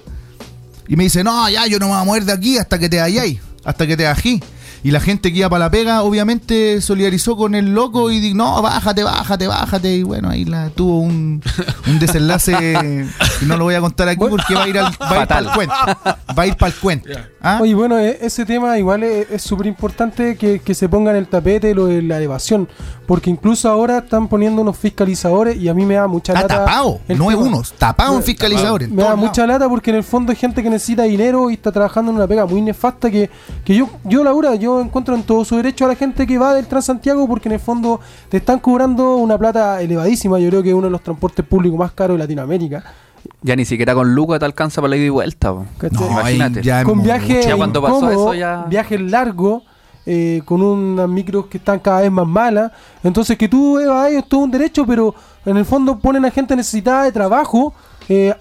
Speaker 1: y me dice, no, ya yo no me voy a mover de aquí hasta que te vayáis, hasta que te bají. Y la gente que iba para la pega, obviamente, solidarizó con el loco y dijo, no, bájate, bájate, bájate. Y bueno, ahí la, tuvo un, un desenlace que no lo voy a contar aquí porque va a ir al, va a ir para el cuento. Va a ir para el cuento. ¿Ah?
Speaker 9: Oye, bueno, e- ese tema igual es súper importante que, que se ponga en el tapete lo de la evasión, porque incluso ahora están poniendo unos fiscalizadores y a mí me da mucha
Speaker 1: Ah,
Speaker 9: lata.
Speaker 1: tapado,
Speaker 9: el
Speaker 1: no es
Speaker 9: tema.
Speaker 1: unos, tapado en
Speaker 9: Me-
Speaker 1: fiscalizadores. en
Speaker 9: Me da
Speaker 1: todos
Speaker 9: mucha lata porque en el fondo hay gente que necesita dinero y está trabajando en una pega muy nefasta que, que yo, yo Laura, yo encuentro en todo su derecho a la gente que va del Transantiago porque en el fondo te están cobrando una plata elevadísima. Yo creo que es uno de los transportes públicos más caros de Latinoamérica.
Speaker 2: Ya ni siquiera con Luca te alcanza para la ida y vuelta. Po.
Speaker 9: ¿Cachai?
Speaker 1: No,
Speaker 2: Imagínate.
Speaker 1: ahí ya es
Speaker 9: Con
Speaker 1: mucho.
Speaker 9: viajes
Speaker 2: Ya cuando pasó
Speaker 9: incómodos,
Speaker 2: eso ya-
Speaker 9: viajes largos, eh, con unas micros que están cada vez más malas. Entonces que tú vas a ellos todo un derecho, pero en el fondo ponen a gente necesitada de trabajo eh,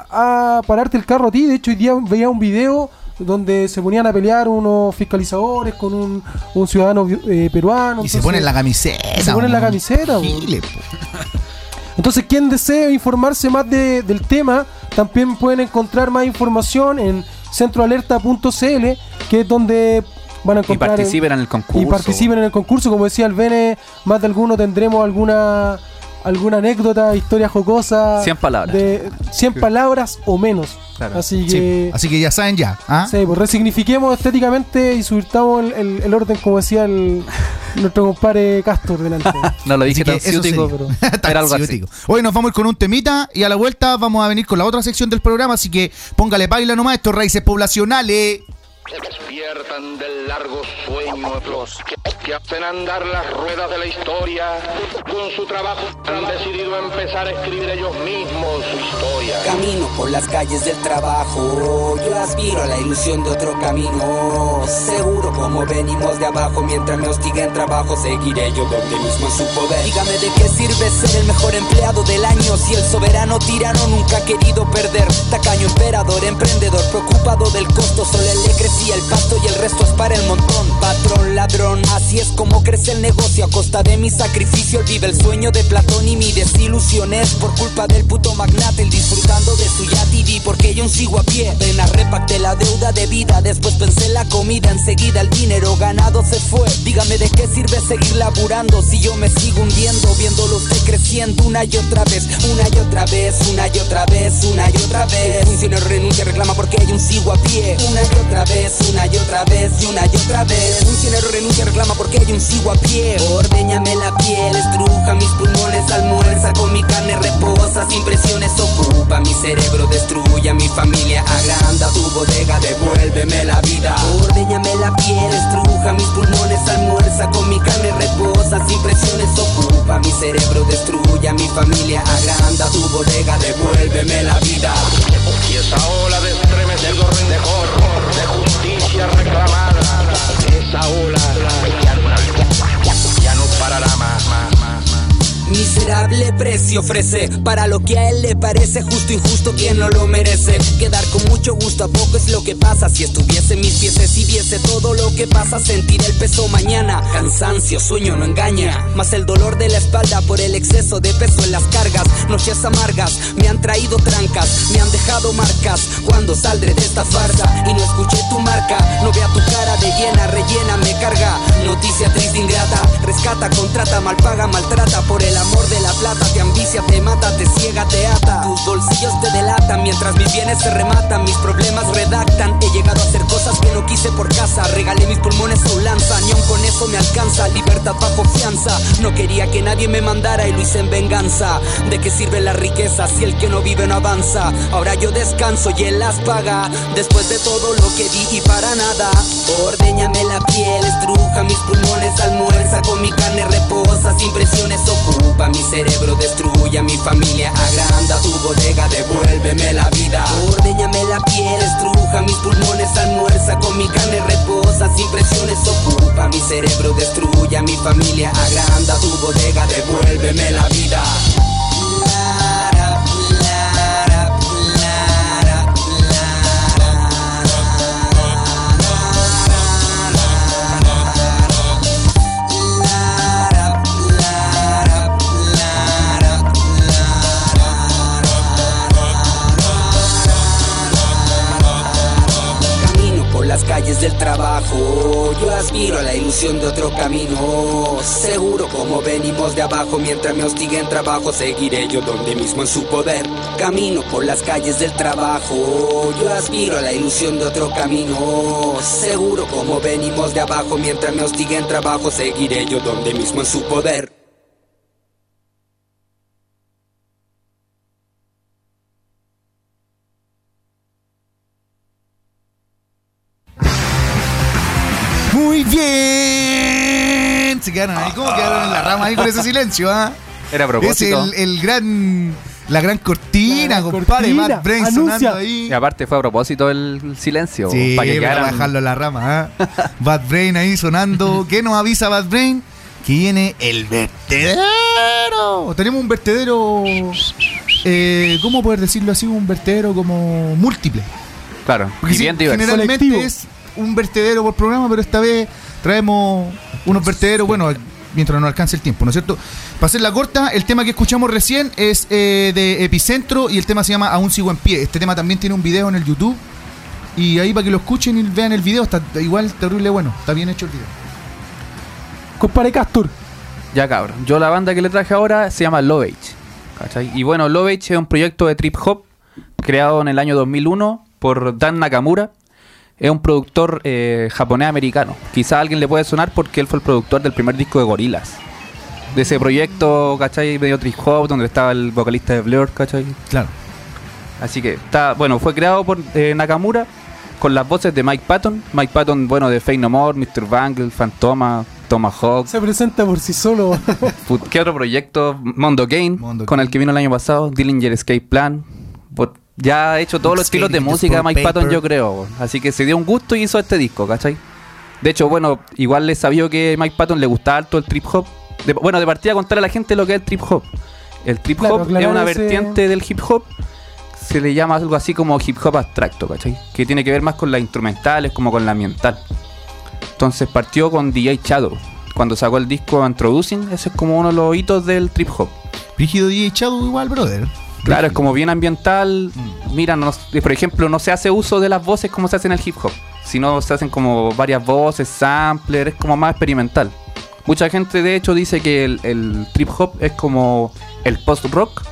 Speaker 9: a, a pararte el carro a ti. De hecho, hoy día veía un video donde se ponían a pelear unos fiscalizadores con un, un ciudadano eh, peruano.
Speaker 1: Y se
Speaker 9: Entonces,
Speaker 1: ponen la camiseta.
Speaker 9: se ponen la
Speaker 1: weón.
Speaker 9: camiseta, weón.
Speaker 1: Gile, po.
Speaker 9: Entonces, quien desee informarse más de- del tema, también pueden encontrar más información en centroalerta punto c l, que es donde van a
Speaker 2: Y
Speaker 9: encontrar...
Speaker 2: participen en el concurso.
Speaker 9: Y participen en el concurso. Como decía el Bene, más de alguno tendremos alguna alguna anécdota, historia jocosa.
Speaker 2: cien palabras.
Speaker 9: De cien palabras o menos.
Speaker 2: Claro.
Speaker 9: Así
Speaker 1: Sí,
Speaker 9: que...
Speaker 1: así que ya saben ya. ¿ah?
Speaker 9: Sí, pues resignifiquemos estéticamente y subvirtamos el, el- el orden, como decía el, nuestro compadre Castor delante.
Speaker 2: No lo dije
Speaker 1: Así
Speaker 2: tan
Speaker 1: que eso
Speaker 2: ciútico,
Speaker 1: sería.
Speaker 2: pero
Speaker 1: Tan
Speaker 2: era algo así.
Speaker 1: ciútico. Hoy nos vamos a ir con un temita y a la vuelta vamos a venir con la otra sección del programa, así que póngale baila nomás estos raíces poblacionales.
Speaker 16: Despiertan del largo sueño los que, que hacen andar las ruedas de la historia. Con su trabajo han decidido empezar a escribir ellos mismos su historia.
Speaker 4: Camino por las calles del trabajo, yo aspiro a la ilusión de otro camino. Seguro como venimos de abajo, mientras me hostiguen trabajo, seguiré yo donde mismo en su poder. Dígame de qué sirve ser el mejor empleado del año si el soberano tirano nunca ha querido perder. Tacaño emperador, emprendedor, preocupado del costo, solo él le crecía el pasto y el resto es para el montón. Patrón, ladrón, así es como crece el negocio. A costa de mi sacrificio, él vive el sueño de Platón y mi desilusión es por culpa del puto magnate. Él disfrutando de su yatidi porque yo aún sigo a pie. Ven, repacté la deuda de vida, después pensé en la comida, enseguida el dinero ganado se fue. Dígame de qué sirve seguir laburando si yo me sigo hundiendo, viéndolo usted creciendo una y otra vez, una y otra vez, una y otra vez, una y otra vez. El funcionario renuncia, reclama porque yo aún sigo a pie, una y otra vez, una y otra vez, y una y otra vez. El funcionario renuncia, reclama porque yo aún sigo a pie. Ordeñame la piel, estruja mis pulmones, almuerza con mi carne, reposa sin presiones, ocupa mi cerebro, destruye a mi familia, agranda tu bodega, devuélveme la vida. Ordeñame la piel, estruja mis pulmones, almuerza con mi carne, reposa sin presiones, ocupa mi cerebro, destruye a mi familia, agranda tu bodega, devuélveme la vida.
Speaker 16: Y esa ola de estremecido rendejor, de justicia reclamada, esa ola ya no, ya no parará más, más, más, más.
Speaker 4: Miserable precio ofrece para lo que a él le parece justo, injusto quien no lo merece. Quedar con mucho gusto a poco es lo que pasa. Si estuviese en mis pies y viese todo lo que pasa, sentir el peso mañana. Cansancio, sueño no engaña, más el dolor de la espalda por el exceso de peso en las cargas. Noches amargas me han traído trancas, me han dejado marcas. Cuando saldré de esta farsa y no escuché tu marca, no vea tu cara de llena, rellena, me carga. Noticia triste, ingrata,
Speaker 17: rescata, contrata, malpaga, maltrata. Por el amor de la plata te ambicia, te mata, te ciega, te ata. Tus bolsillos te delatan mientras mis bienes se rematan. Mis problemas redactan, he llegado a hacer cosas que no quise por casa. Regalé mis pulmones a un lanza, ni aun con eso me alcanza. Libertad bajo fianza, no quería que nadie me mandara y lo hice en venganza. ¿De qué sirve la riqueza si el que no vive no avanza? Ahora yo descanso y él las paga. Después de todo lo que di y para nada. Ordéñame la piel, estruja mis pulmones, almuerza con mi carne, reposa sin presiones, ocupa mi cerebro, destruye a mi familia, agranda tu bodega, devuélveme la vida. Ordéñame la piel, estruja mis pulmones, almuerza con mi carne, reposa sin presiones, ocupa mi cerebro, destruye a mi familia, agranda tu bodega, devuélveme la vida. Las calles del trabajo, yo aspiro a la ilusión de otro camino. Seguro como venimos de abajo, mientras me hostiguen trabajo, seguiré yo donde mismo en su poder. Camino por las calles del trabajo, yo aspiro a la ilusión de otro camino. Seguro como venimos de abajo, mientras me hostiguen trabajo, seguiré yo donde mismo en su poder.
Speaker 1: Muy bien. Se quedaron ahí. ¿Cómo quedaron en la rama ahí con ese silencio? ¿Ah?
Speaker 2: Era a propósito.
Speaker 1: Es el, el gran, la gran cortina, la compadre. Matt Brain sonando ahí.
Speaker 2: Y aparte fue a propósito el silencio.
Speaker 1: Sí,
Speaker 2: para que
Speaker 1: para
Speaker 2: quedaran...
Speaker 1: bajarlo en la rama. ¿eh? Bad Brain ahí sonando. ¿Qué nos avisa Bad Brain? Que viene el vertedero. Tenemos un vertedero. Eh, ¿Cómo poder decirlo así? Un vertedero como múltiple.
Speaker 2: Claro,
Speaker 1: porque
Speaker 2: y bien
Speaker 1: sí,
Speaker 2: diverso.
Speaker 1: generalmente
Speaker 9: Colectivo.
Speaker 1: es un vertedero por programa, pero esta vez traemos unos vertederos, bueno, mientras nos alcance el tiempo, ¿no es cierto? Para hacer la corta, el tema que escuchamos recién es eh, de Epicentro y el tema se llama Aún sigo en pie. Este tema también tiene un video en el YouTube y ahí para que lo escuchen y vean el video, está igual terrible bueno, está bien hecho el video.
Speaker 9: Compadre Castor.
Speaker 2: Ya cabrón, yo la banda que le traje ahora se llama Lovage, ¿cachai? Y bueno, Lovage es un proyecto de trip hop creado en el año dos mil uno por Dan Nakamura. Es un productor eh, japonés-americano. Quizá a alguien le puede sonar porque él fue el productor del primer disco de Gorillaz. De ese proyecto, ¿cachai? Medio trip hop, donde estaba el vocalista de Blur, ¿cachai?
Speaker 1: Claro.
Speaker 2: Así que está, bueno, fue creado por eh, Nakamura con las voces de Mike Patton. Mike Patton, bueno, de Faith No More, mister Bangle, Fantoma, Tomahawk.
Speaker 9: Se presenta por sí solo.
Speaker 2: ¿Qué otro proyecto? Mondo Game,
Speaker 1: Mondo
Speaker 2: con
Speaker 1: Game.
Speaker 2: el que vino el año pasado. Dillinger Escape Plan. Por, Ya ha hecho todos los estilos de música Mike Patton, yo creo. Así que se dio un gusto y hizo este disco, ¿cachai? De hecho, bueno, igual les sabía que Mike Patton le gustaba harto el trip hop. De, bueno, de partida contar a la gente lo que es el trip hop. El trip
Speaker 9: Claro,
Speaker 2: hop
Speaker 9: claro,
Speaker 2: es una
Speaker 9: ese-
Speaker 2: vertiente del hip hop. Se le llama algo así como hip hop abstracto, ¿cachai? Que tiene que ver más con las instrumentales, como con la ambiental. Entonces partió con D J Shadow. Cuando sacó el disco Introducing, ese es como uno de los hitos del trip hop.
Speaker 1: Rígido D J Shadow igual, brother.
Speaker 2: Claro, es como bien ambiental. Mira, no- por ejemplo, no se hace uso de las voces como se hace en el hip hop, sino se hacen como varias voces, sampler, es como más experimental. Mucha gente de hecho dice que el, el trip hop es como el post rock,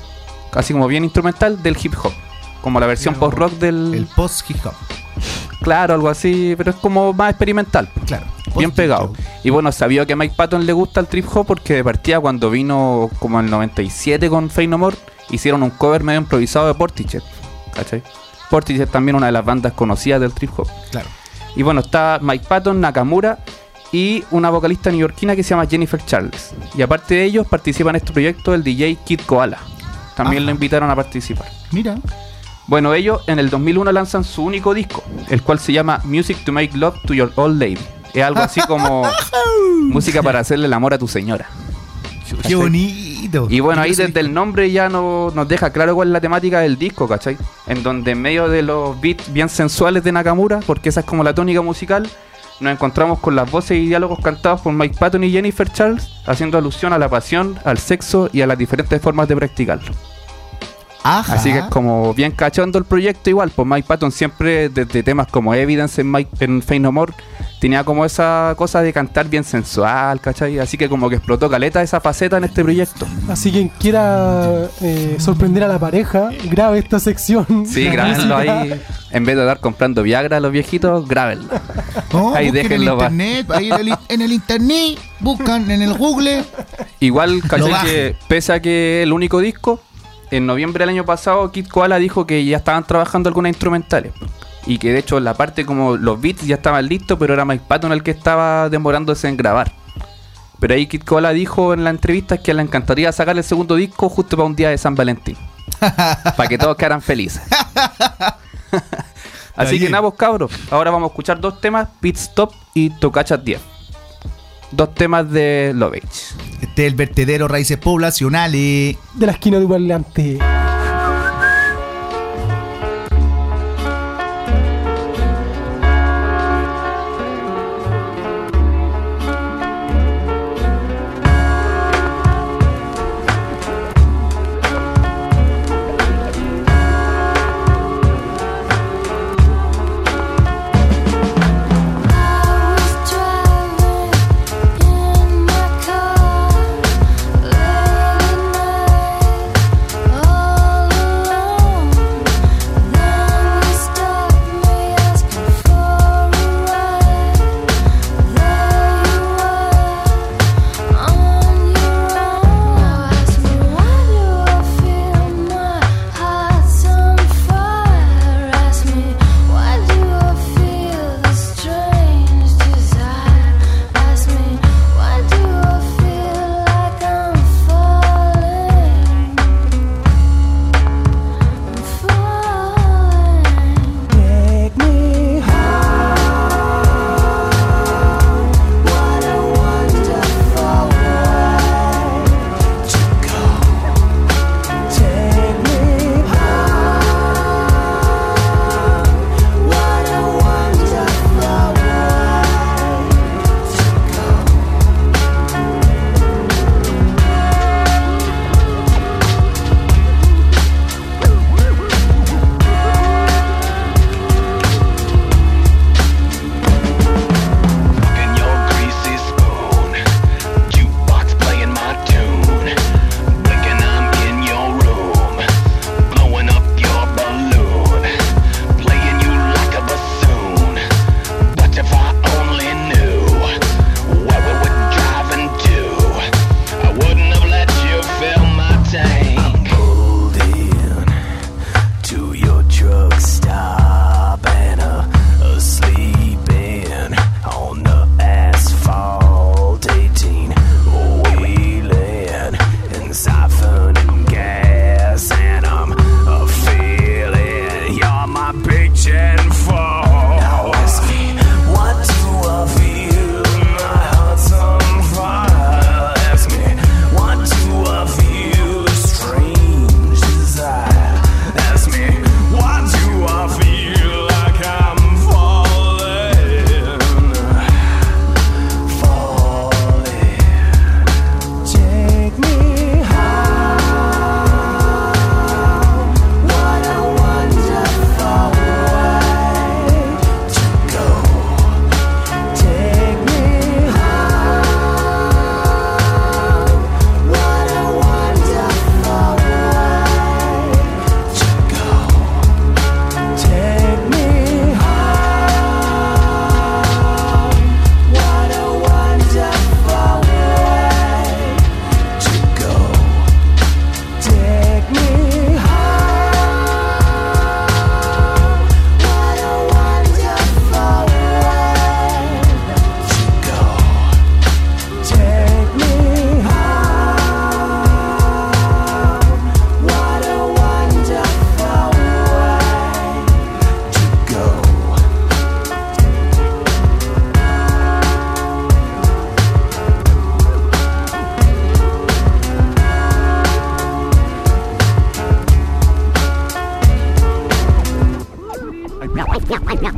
Speaker 2: así como bien instrumental del hip hop, como la versión post rock del...
Speaker 1: El post hip hop.
Speaker 2: Claro, algo así, pero es como más experimental.
Speaker 1: Claro.
Speaker 2: Bien pegado. Y bueno, sabía que a Mike Patton le gusta el trip hop porque de partida cuando vino como en el noventa y siete con Faith No More, hicieron un cover medio improvisado de Portishead, ¿cachai? Portishead también una de las bandas conocidas del trip hop.
Speaker 1: Claro.
Speaker 2: Y bueno, está Mike Patton, Nakamura y una vocalista neoyorquina que se llama Jennifer Charles. Y aparte de ellos participa en este proyecto el D J Kid Koala. También
Speaker 1: Ajá.
Speaker 2: lo invitaron a participar.
Speaker 1: Mira.
Speaker 2: Bueno, ellos en el dos mil uno lanzan su único disco, el cual se llama Music to Make Love to Your Old Lady. Es algo así como música para hacerle el amor a tu señora.
Speaker 1: Qué bonito.
Speaker 2: Y bueno, ahí
Speaker 1: Ese
Speaker 2: desde el nombre ya no, nos deja claro cuál es la temática del disco, ¿cachai? En donde en medio de los beats bien sensuales de Nakamura, porque esa es como la tónica musical, nos encontramos con las voces y diálogos cantados por Mike Patton y Jennifer Charles, haciendo alusión a la pasión, al sexo y a las diferentes formas de practicarlo.
Speaker 1: Ajá.
Speaker 2: Así que es como bien cachondo el proyecto igual, pues Mike Patton siempre desde temas como Evidence en, Mike, en Faith No More tenía como esa cosa de cantar bien sensual, ¿cachai? Así que como que explotó caleta esa faceta en este proyecto.
Speaker 9: Así que quien quiera eh, sorprender a la pareja, grabe esta sección.
Speaker 2: Sí, grábenlo ahí. En vez de dar comprando Viagra a los viejitos, grábenlo.
Speaker 1: No,
Speaker 2: ahí
Speaker 1: busquen
Speaker 2: déjenlo.
Speaker 1: en el internet, ahí en el, en el internet, buscan en el Google.
Speaker 2: Igual,
Speaker 1: Lo
Speaker 2: ¿cachai?
Speaker 1: bajan.
Speaker 2: Que pese a que el único disco, en noviembre del año pasado, Kid Koala dijo que ya estaban trabajando algunas instrumentales. Y que de hecho la parte como los beats ya estaban listos, pero era Mike Patton el que estaba demorándose en grabar. Pero ahí Kid Koala dijo en la entrevista que le encantaría sacar el segundo disco justo para un día de San Valentín. Para que todos quedaran felices. Así
Speaker 1: Ahí.
Speaker 2: que nada, pues cabros. Ahora vamos a escuchar dos temas, Pit Stop y Tocachas diez. Dos temas de Lovage.
Speaker 1: Este es el vertedero Raíces Poblacionales.
Speaker 9: De la esquina de un parlante.
Speaker 18: Oh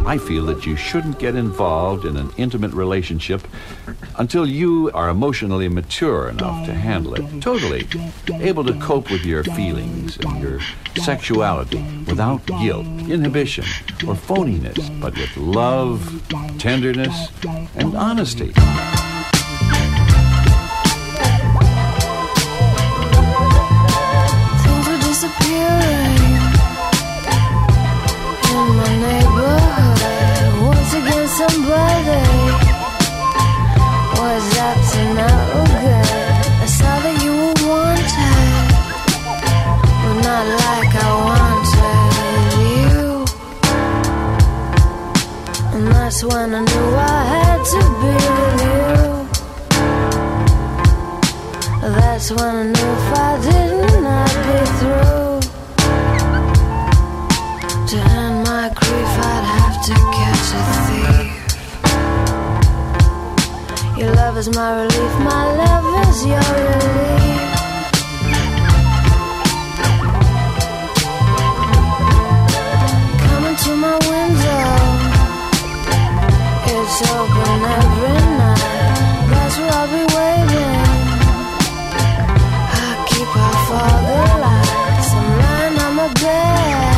Speaker 18: I feel that you shouldn't get involved in an intimate relationship until you are emotionally mature enough to handle it, totally able to cope with your feelings and your sexuality without guilt, inhibition, or phoniness, but with love, tenderness, and honesty.
Speaker 19: Things were disappearing in my neighborhood. Once again, somebody was up to no good. I saw that you were wanted, but not like I wanted you. And that's when I knew I had to be with you. That's when I knew if I didn't, I'd be through. To end my grief, I'd have to catch a thief. Your love is my relief, my love is your relief. Coming to my window, it's open every night. That's where I'll be waiting. I keep out for the lights. I'm lying on my bed,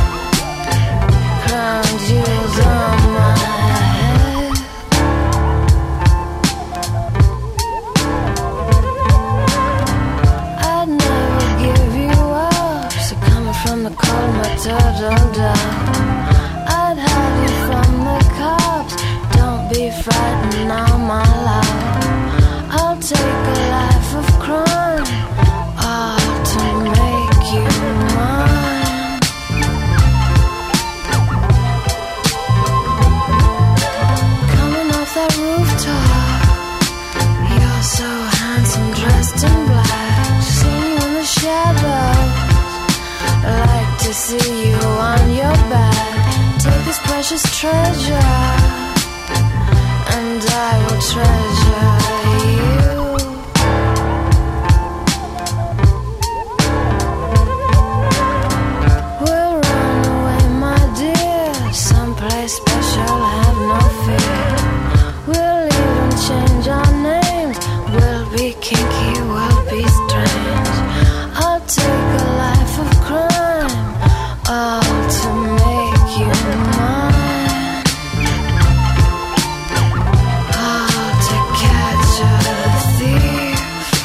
Speaker 19: crown jewels on my head. I'd never give you up. So coming from the cold, my turtle dove. I'd hide you from the cops. Don't be frightened now, my love. I'll take a life of crime, all to make you mine. Coming off that rooftop, you're so handsome, dressed in black. Seeing you in the shadows, I like to see you on your back. Take this precious treasure, and I will treasure you. We'll run away, my dear, someplace special, have no fear. We'll even change our names. We'll be kinky, we'll be strange. I'll take a life of crime, all to make you mine. All to catch a thief.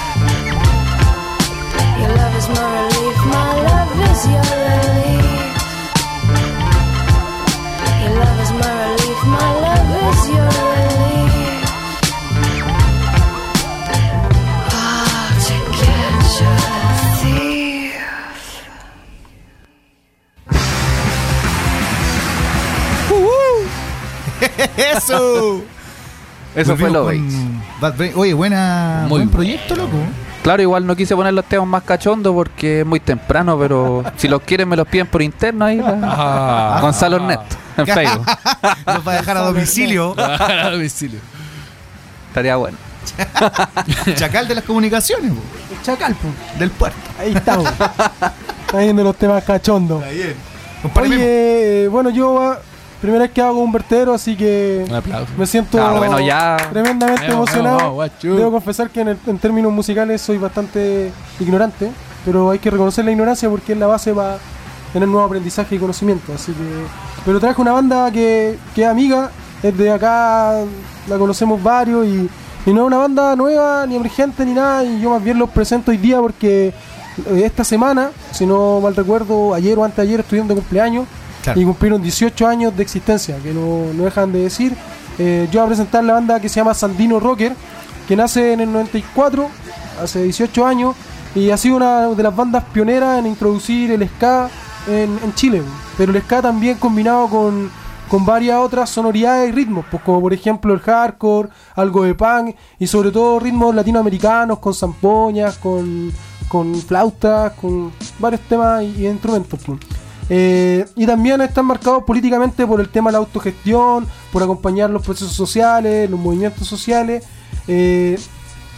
Speaker 19: Your love is my relief, my love is your relief. Your love is my relief, my love is your relief. All to catch a thief.
Speaker 1: ¡Eso!
Speaker 2: Eso fue lo veis.
Speaker 1: Oye, buena,
Speaker 2: Muy
Speaker 1: buen proyecto, loco.
Speaker 2: Claro, igual no quise poner los temas más cachondos porque es muy temprano, pero si los quieren me los piden por interno ahí.
Speaker 1: Ah.
Speaker 2: Gonzalo Ernesto, en Facebook.
Speaker 1: Los va a dejar a domicilio.
Speaker 8: A domicilio.
Speaker 2: Estaría bueno.
Speaker 1: Chacal de las comunicaciones, po.
Speaker 9: El chacal, po.
Speaker 1: Del puerto.
Speaker 9: Ahí estamos. Ahí viendo los temas cachondos.
Speaker 1: Está bien.
Speaker 9: Oye, eh, bueno, yo ah, primera vez que hago un vertedero, así que
Speaker 8: Un aplauso.
Speaker 9: me siento
Speaker 2: Ah, bueno, ya.
Speaker 9: tremendamente
Speaker 8: Vamos,
Speaker 9: emocionado.
Speaker 8: vamos, guachu.
Speaker 9: Debo confesar que en, el- en términos musicales soy bastante ignorante, pero hay que reconocer la ignorancia porque es la base para tener nuevo aprendizaje y conocimiento. Así que, pero traje una banda que, que es amiga, es de acá, la conocemos varios y, y no es una banda nueva ni emergente ni nada, y yo más bien los presento hoy día porque eh, esta semana, si no mal recuerdo, ayer o antes de ayer estuvieron de cumpleaños.
Speaker 1: Claro.
Speaker 9: Y cumplieron dieciocho años de existencia, que no, no dejan de decir. Eh, yo voy a presentar la banda que se llama Sandino Rocker, que nace en el noventa y cuatro, hace dieciocho años, y ha sido una de las bandas pioneras en introducir el ska en, en Chile. Pero el ska también combinado con, con varias otras sonoridades y ritmos, pues como por ejemplo el hardcore, algo de punk, y sobre todo ritmos latinoamericanos, con zampoñas, con, con flautas, con varios temas y, y instrumentos, pues. Eh, y también están marcados políticamente por el tema de la autogestión, por acompañar los procesos sociales, los movimientos sociales. Eh,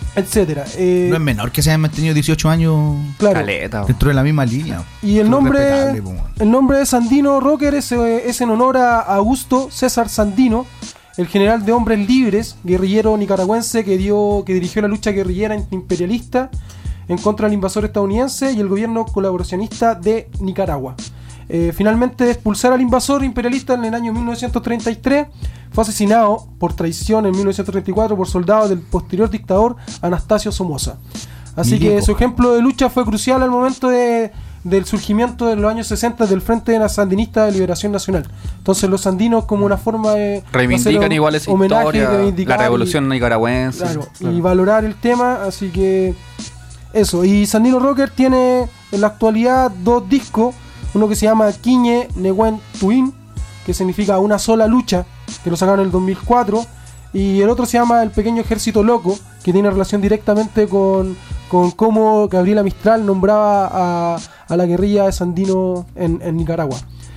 Speaker 9: etcétera. Eh,
Speaker 1: no es menor que se hayan mantenido dieciocho años
Speaker 9: Claro.
Speaker 2: Caleta,
Speaker 1: dentro de la misma línea.
Speaker 9: Y el
Speaker 1: Eso es
Speaker 9: nombre,
Speaker 1: respetable, po, man.
Speaker 9: el nombre de Sandino Rocker es, eh, es en honor a Augusto César Sandino, el general de hombres libres, guerrillero nicaragüense que dio, que dirigió la lucha guerrillera imperialista en contra del invasor estadounidense y el gobierno colaboracionista de Nicaragua. Eh, finalmente, de expulsar al invasor imperialista en el año mil novecientos treinta y tres, fue asesinado por traición en mil novecientos treinta y cuatro por soldados del posterior dictador Anastasio Somoza. Así
Speaker 1: Milico.
Speaker 9: que su ejemplo de lucha fue crucial al momento de, del surgimiento de los años sesenta del Frente Sandinista de Liberación Nacional. Entonces los sandinos, como una forma de
Speaker 2: reivindican
Speaker 9: hacer
Speaker 2: igual esa
Speaker 9: homenaje,
Speaker 2: historia,
Speaker 9: reivindicar
Speaker 2: la revolución
Speaker 9: y-
Speaker 2: nicaragüense.
Speaker 9: Claro,
Speaker 2: Claro.
Speaker 9: y valorar el tema, así que eso. Y Sandino Rocker tiene en la actualidad dos discos, uno que se llama Quiñe Nehuen Tuin, que significa una sola lucha, que lo sacaron en el dos mil cuatro, y el otro se llama El Pequeño Ejército Loco, que tiene relación directamente con, con cómo Gabriela Mistral nombraba a, a la guerrilla de Sandino en, en Nicaragua.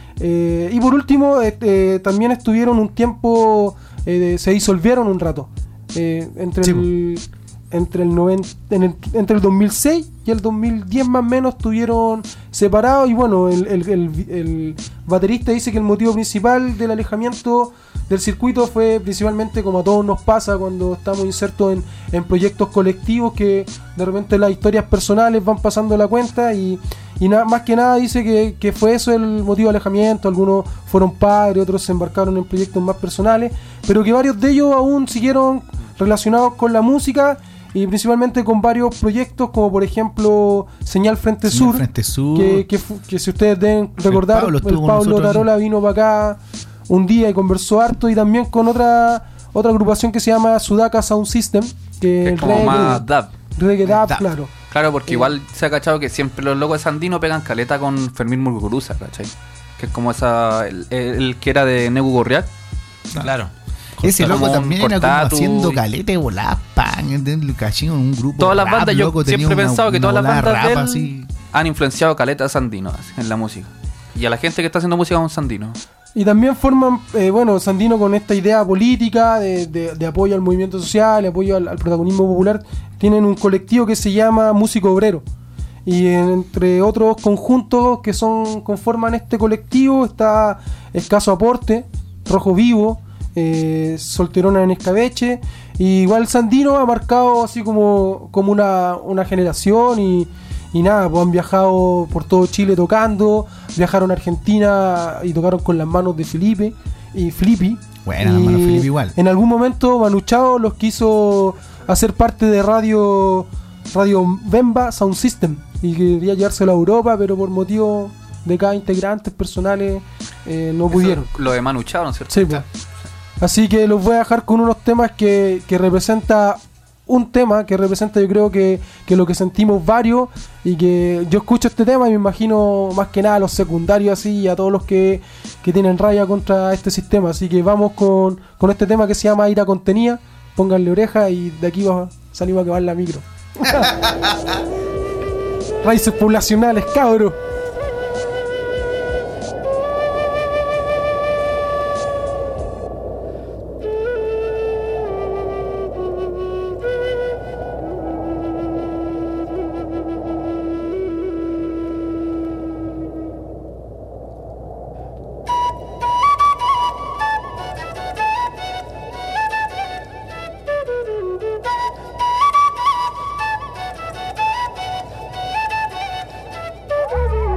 Speaker 9: Eh, y por último, eh, eh, también estuvieron un tiempo, eh, se disolvieron un rato, eh, entre,
Speaker 1: Sí,
Speaker 9: el, entre, el noventa, en el, entre el dos mil seis y el dos mil diez más o menos estuvieron separados. Y bueno, el, el, el, el baterista dice que el motivo principal del alejamiento del circuito fue principalmente, como a todos nos pasa cuando estamos insertos en, en proyectos colectivos, que de repente las historias personales van pasando la cuenta y, y nada más que nada dice que, que fue eso el motivo de alejamiento. Algunos fueron padres, otros se embarcaron en proyectos más personales, pero que varios de ellos aún siguieron relacionados con la música y principalmente con varios proyectos, como por ejemplo Señal Frente
Speaker 1: Señal
Speaker 9: Sur,
Speaker 1: Frente Sur.
Speaker 9: Que, que, fu- que si ustedes deben recordar,
Speaker 1: Pablo
Speaker 9: el
Speaker 1: estuvo con
Speaker 9: Pablo
Speaker 1: nosotros
Speaker 9: Tarola vino para acá un día y conversó harto, y también con otra otra agrupación que se llama Sudaka Sound System, que
Speaker 2: Es como
Speaker 9: reggae-
Speaker 2: más dub.
Speaker 9: reggae dub,
Speaker 1: Dub.
Speaker 9: claro.
Speaker 2: Claro, porque
Speaker 9: Eh,
Speaker 2: igual se ha cachado que siempre los locos de Sandino pegan caleta con Fermín Muguruza, ¿cachai? Que es como esa. El, el que era de Negu Gorriak.
Speaker 14: Claro.
Speaker 1: Ese
Speaker 2: Como
Speaker 1: loco
Speaker 2: un
Speaker 1: también era como
Speaker 2: Cortatu
Speaker 1: haciendo
Speaker 2: y-
Speaker 1: caleta de volada, pan, ¿entendés? Cachín en un grupo.
Speaker 2: Todas las
Speaker 1: rap,
Speaker 2: bandas, yo
Speaker 1: loco, tenía
Speaker 2: siempre he
Speaker 1: una-
Speaker 2: pensado que
Speaker 1: una
Speaker 2: todas las
Speaker 1: volada
Speaker 2: bandas de
Speaker 1: rap
Speaker 2: él
Speaker 1: así.
Speaker 2: han influenciado caleta a Sandino así, en la música. Y a la gente que está haciendo música con Sandino.
Speaker 9: Y también forman, eh, bueno, Sandino con esta idea política de, de- de apoyo al movimiento social, de apoyo al, al protagonismo popular, tienen un colectivo que se llama Músico Obrero. Y en- entre otros conjuntos que son conforman este colectivo está Escaso Aporte, Rojo Vivo, eh, Solterona en Escabeche. Y igual Sandino ha marcado así como, como una, una generación y, y nada, pues han viajado por todo Chile tocando, viajaron a Argentina y tocaron con las manos de Felipe y Flippy.
Speaker 1: Buena,
Speaker 9: Y
Speaker 1: las manos de Felipe igual.
Speaker 9: En algún momento Manu Chao los quiso hacer parte de Radio Radio Bemba Sound System y quería llevárselo a Europa, pero por motivos de cada integrante personales eh, no pudieron.
Speaker 2: Eso, lo de Manu Chao, ¿no es cierto?
Speaker 9: Sí, pues. Así que los voy a dejar con unos temas que, que representa un tema que representa, yo creo que, que lo que sentimos varios, y que yo escucho este tema y me imagino más que nada a los secundarios así y a todos los que, que tienen raya contra este sistema. Así que vamos con, con este tema que se llama Ira Contenida. Pónganle oreja y de aquí va, salimos a quemar la micro. Raíces poblacionales, cabro.
Speaker 19: Thank you.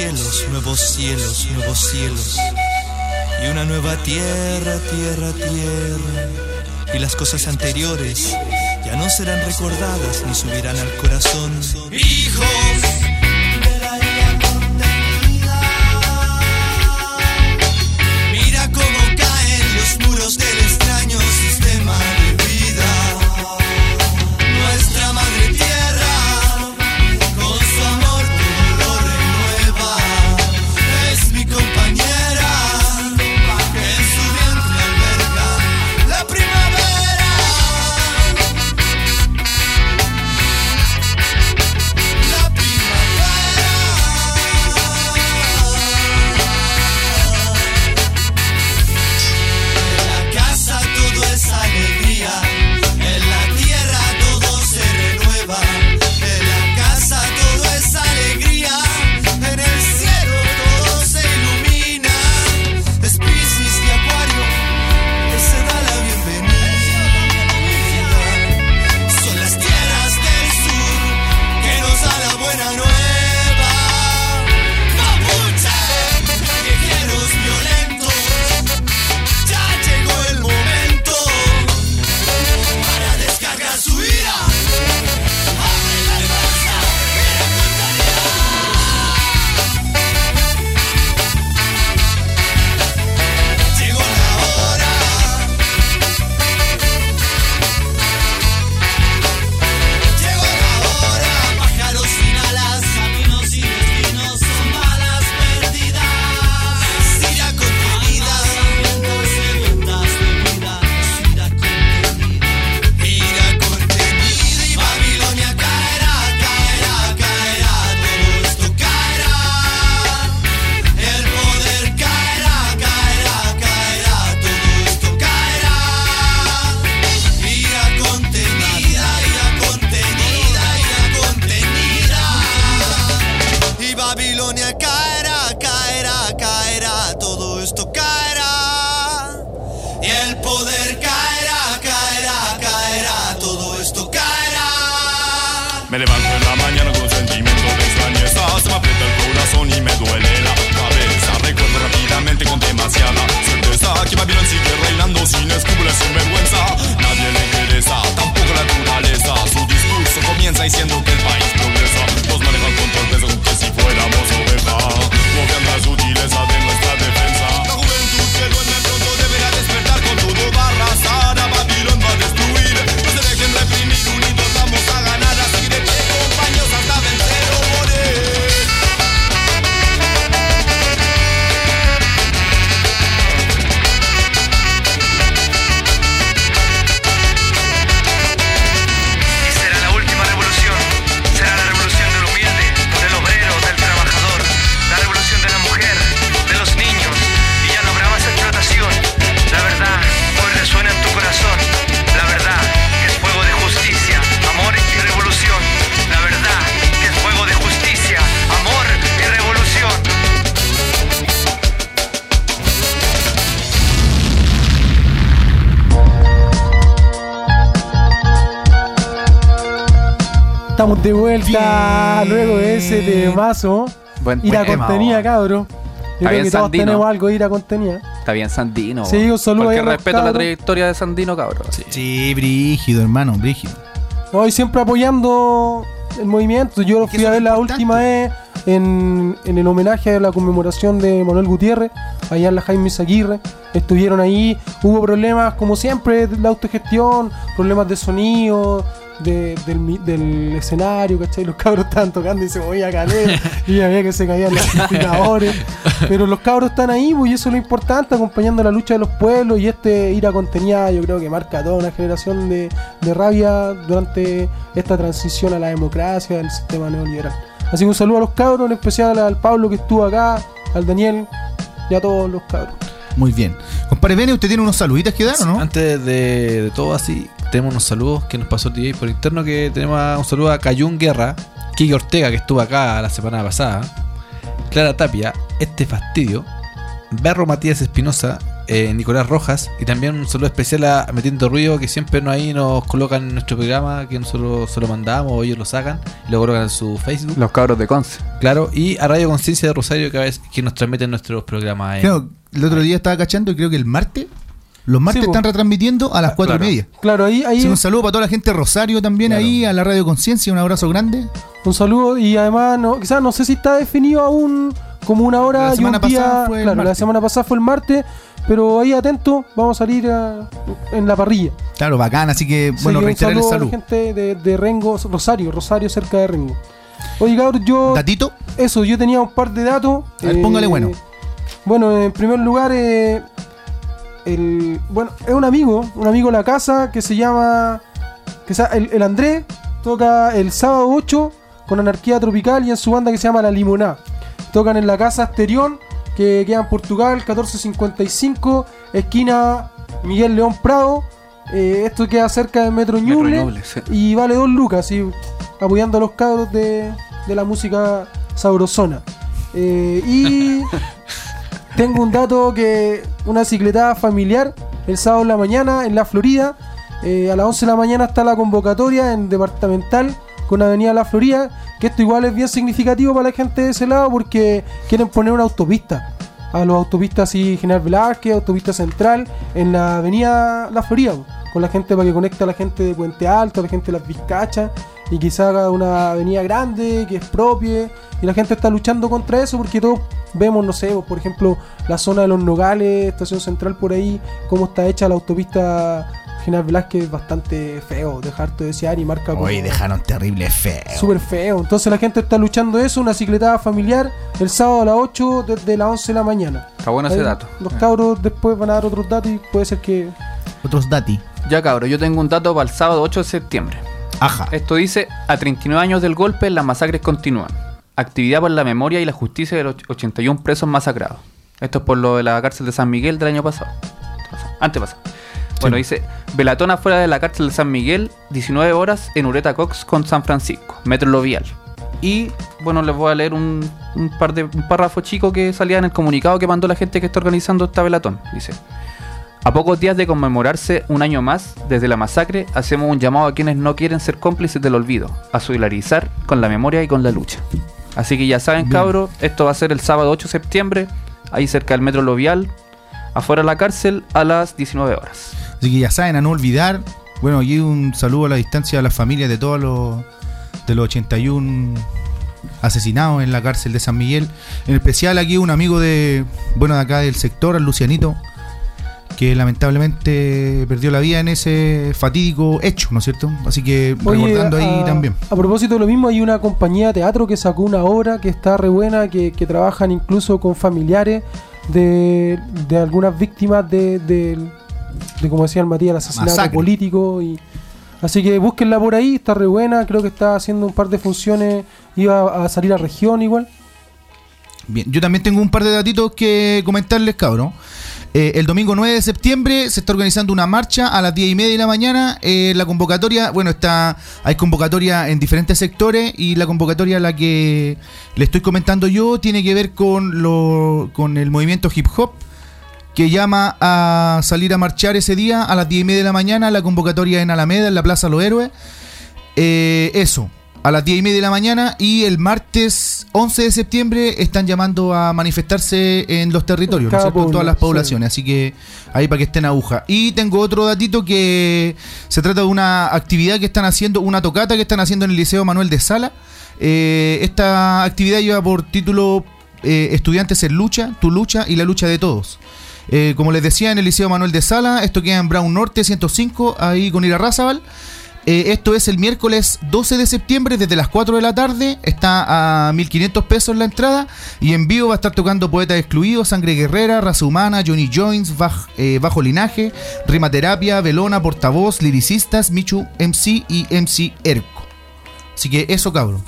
Speaker 20: cielos, nuevos cielos, nuevos cielos. Y una nueva tierra, tierra, tierra. Y las cosas anteriores ya no serán recordadas ni subirán al corazón. Hijos de la isla contenida, mira cómo caen los muros del extraño sistema de vida. Nuestra madre tierra, con su amor todo lo renueva. Es mi compañera, que en su vientre alberga la primavera. La primavera. En la casa todo es alegría, en la tierra todo se renueva. En la casa todo es alegría, en el cielo todo se ilumina. Es Piscis y Acuario que se da la bienvenida. Son las tierras del sur que nos da la buena nueva. Mapuche, guerreros violentos, ya llegó el momento para descargar su ira. Abre la raza, mira contaría. Llegó la hora. Llegó la hora. Pájaros sin alas, caminos sin destinos, son balas perdidas. Ira contenida, sedientas de vida, ira contenida. Ira contenida y Babilonia caerá, caerá, caerá. Todo esto caerá. El poder caerá, caerá, caerá. Todo esto caerá. Ira contenida, ira contenida, ira contenida. Y Babilonia caerá, caerá, caerá. Todo esto caerá. Y el poder caerá, caerá, caerá. Todo esto caerá.
Speaker 21: Me levanto en la mañana con sentimiento de extrañeza. Se me aprieta el corazón y me duele la cabeza. Recuerdo rápidamente con demasiada certeza que Babilón sigue reinando sin escrúpulos, sin vergüenza. Nadie le interesa, tampoco la naturaleza. Su discurso comienza diciendo que el país progresa. Nos manejan con torpeza como que si fuéramos ovejas, moviendo la sutileza de nuestra defensa. La juventud que duerme pronto deberá despertar. Con todo va a arrasar, a Babilón va a destruir. No se dejen reprimir, unidos vamos a ganar. Así de pie, compañeros, hasta vencer o morir.
Speaker 22: Y será la última revolución. Será la revolución del humilde, del obrero, del trabajador. La revolución de la mujer, de los niños. Y ya no habrá más explotación. La verdad hoy resuena en tu corazón. La verdad que es fuego de justicia, amor y revolución. La verdad que es fuego de justicia, amor y revolución.
Speaker 9: Estamos de vuelta luego de ese temazo.
Speaker 2: Buen
Speaker 9: Ira
Speaker 2: tema,
Speaker 9: contenida,
Speaker 2: oh.
Speaker 9: cabro. Yo
Speaker 2: Está
Speaker 9: creo
Speaker 2: bien
Speaker 9: que todos
Speaker 2: Sandino.
Speaker 9: tenemos algo de ira contenida.
Speaker 2: Está bien Sandino.
Speaker 9: Sí,
Speaker 2: weón.
Speaker 9: un saludo
Speaker 2: Porque
Speaker 9: ahí a los
Speaker 2: respeto la
Speaker 9: cabros.
Speaker 2: trayectoria de Sandino, cabrón.
Speaker 1: Sí, brígido, hermano, brígido.
Speaker 9: No, y siempre apoyando el movimiento. Yo lo fui a ver la última vez en, en el homenaje a la conmemoración de Manuel Gutiérrez, allá en la Jaime Aguirre. Estuvieron ahí, hubo problemas como siempre de la autogestión, problemas de sonido, de, del, mi- del escenario, ¿cachai? Los cabros estaban tocando y se movía caleta y había que se caían los amplificadores. Pero los cabros están ahí, pues, y eso es lo importante, acompañando la lucha de los pueblos. Y este Ira Contenida yo creo que marca toda una generación de, de rabia durante esta transición a la democracia, al sistema neoliberal. Así que un saludo a los cabros, en especial al Pablo que estuvo acá, al Daniel y a todos los cabros.
Speaker 1: Muy bien. Compadre Bene, ¿usted tiene unos saluditos que dar o no?
Speaker 8: Antes de, de todo así, tenemos unos saludos que nos pasó el D J por interno, que tenemos a- un saludo a Cayún Guerra, Kike Ortega, que estuvo acá la semana pasada, Clara Tapia, Este Fastidio, Berro Matías Espinosa eh, Nicolás Rojas. Y también un saludo especial a Metiendo Ruido, que siempre nos, ahí nos colocan en nuestro programa, que nosotros se lo mandamos o ellos lo sacan y lo colocan en su Facebook.
Speaker 2: Los cabros de Conce.
Speaker 8: Claro, y a Radio Conciencia de Rosario, que, a veces, que nos transmiten nuestros programas. En,
Speaker 1: Claro, el otro día estaba cachando y creo que el martes, los martes
Speaker 9: Sí, po.
Speaker 1: están retransmitiendo a las cuatro
Speaker 8: claro.
Speaker 1: y media.
Speaker 9: Claro, ahí, ahí
Speaker 1: Así que un saludo para toda la gente de Rosario también,
Speaker 8: Claro.
Speaker 1: ahí a la Radio Conciencia, un abrazo grande.
Speaker 9: un saludo y además no, quizás no sé si está definido aún como una hora
Speaker 1: La
Speaker 9: y un
Speaker 1: semana
Speaker 9: día.
Speaker 1: pasada fue el
Speaker 9: Claro, la
Speaker 1: martes.
Speaker 9: semana pasada fue el martes, pero ahí atento, vamos a salir a- en la parrilla.
Speaker 1: Claro, bacán, así que
Speaker 9: Así
Speaker 1: bueno,
Speaker 9: que un
Speaker 1: reiterar el
Speaker 9: saludo a la
Speaker 1: saludo.
Speaker 9: gente de, de Rengo, Rosario, Rosario cerca de Rengo. Oye, cabrón, yo.
Speaker 1: ¿Datito?
Speaker 9: Eso, yo tenía un par de datos.
Speaker 1: A ver, póngale bueno.
Speaker 9: Bueno, en primer lugar, eh, el, bueno, es un amigo, un amigo de la casa que se llama. Que se, el, el Andrés toca el sábado ocho con Anarquía Tropical y en su banda que se llama La Limonada. Tocan en la casa Asterión, que queda en Portugal, catorce cincuenta y cinco, esquina Miguel León Prado. Eh, esto queda cerca del Metro
Speaker 2: Metro
Speaker 9: Ñuble
Speaker 2: Ñuble, sí.
Speaker 9: y vale dos lucas, y apoyando a los cabros de, de la música sabrosona. Eh, y tengo un dato que una cicletada familiar el sábado en la mañana en la Florida. Eh, a las once de la mañana está la convocatoria en departamental con Avenida La Florida, que esto igual es bien significativo para la gente de ese lado porque quieren poner una autopista a los autopistas así General Velázquez, autopista central en la Avenida La Florida, con la gente para que conecte a la gente de Puente Alto, a la gente de Las Vizcachas y quizá haga una avenida grande que es propia, y la gente está luchando contra eso porque todos vemos, no sé, por ejemplo, la zona de Los Nogales, estación central por ahí, cómo está hecha la autopista General Velázquez, es bastante feo, deja harto de desear y marca como
Speaker 1: Hoy dejaron terrible feo.
Speaker 9: súper feo. Entonces la gente está luchando eso, una cicletada familiar el sábado a las ocho desde las once de la mañana.
Speaker 2: Está bueno ese
Speaker 9: Ahí
Speaker 2: dato.
Speaker 9: Los cabros después van a dar otros datos y puede ser que...
Speaker 1: Otros dati.
Speaker 2: Ya cabros, yo tengo un dato para el sábado ocho de septiembre.
Speaker 1: Ajá.
Speaker 2: Esto dice, a treinta y nueve años del golpe, las masacres continúan. Actividad por la memoria y la justicia de los ochenta y uno presos masacrados. Esto es por lo de la cárcel de San Miguel del año pasado. Antepasado. Bueno, dice, velatón afuera de la cárcel de San Miguel, diecinueve horas en Ureta Cox con San Francisco, Metro Lo Vial. Y, bueno, les voy a leer un, un par de un párrafo chico que salía en el comunicado que mandó la gente que está organizando esta velatón. Dice, a pocos días de conmemorarse un año más desde la masacre, hacemos un llamado a quienes no quieren ser cómplices del olvido, a solidarizar con la memoria y con la lucha. Así que ya saben, cabros, esto va a ser el sábado ocho de septiembre, ahí cerca del Metro Lo Vial, afuera de la cárcel, a las diecinueve horas.
Speaker 1: Así que ya saben, a no olvidar. Bueno, aquí un saludo a la distancia a las familias de todos los de los ochenta y uno asesinados en la cárcel de San Miguel. En especial aquí un amigo de, bueno, de acá del sector, al Lucianito, que lamentablemente perdió la vida en ese fatídico hecho, ¿no es cierto? Así que
Speaker 9: Oye,
Speaker 1: recordando ahí
Speaker 9: a,
Speaker 1: también.
Speaker 9: A propósito de lo mismo, hay una compañía de teatro que sacó una obra que está re buena, que, que trabajan incluso con familiares de, de algunas víctimas de, de, de, como decía el Matías, el asesinato
Speaker 1: Masacre.
Speaker 9: político. Y, así que búsquenla por ahí, está re buena, creo que está haciendo un par de funciones, iba a salir a región igual.
Speaker 1: Bien, yo también tengo un par de datitos que comentarles, cabrón. Eh, el domingo nueve de septiembre se está organizando una marcha a las diez y media de la mañana. Eh, la convocatoria, bueno, está hay convocatoria en diferentes sectores y la convocatoria a la que le estoy comentando yo tiene que ver con, lo, con el movimiento hip hop, que llama a salir a marchar ese día a las diez y media de la mañana. La convocatoria en Alameda, en la Plaza Los Héroes. Eh, eso. A las diez y media de la mañana, y el martes once de septiembre están llamando a manifestarse en los territorios, ¿no es cierto? En todas las poblaciones, así que ahí para que estén aguja. Y tengo otro datito que se trata de una actividad que están haciendo, una tocata que están haciendo en el Liceo Manuel de Sala. Eh, esta actividad lleva por título eh, Estudiantes en Lucha, tu lucha y la lucha de todos. Eh, como les decía, en el Liceo Manuel de Sala, esto queda en Brown Norte ciento cinco, ahí con Irarrázaval. Eh, esto es el miércoles doce de septiembre desde las cuatro de la tarde. Está a mil quinientos pesos la entrada. Y en vivo va a estar tocando Poetas Excluidos, Sangre Guerrera, Raza Humana, Johnny Joins, Baj, eh, Bajo Linaje, Rimaterapia, Velona, Portavoz, Liricistas, Michu M C y M C Erco. Así que eso, cabrón.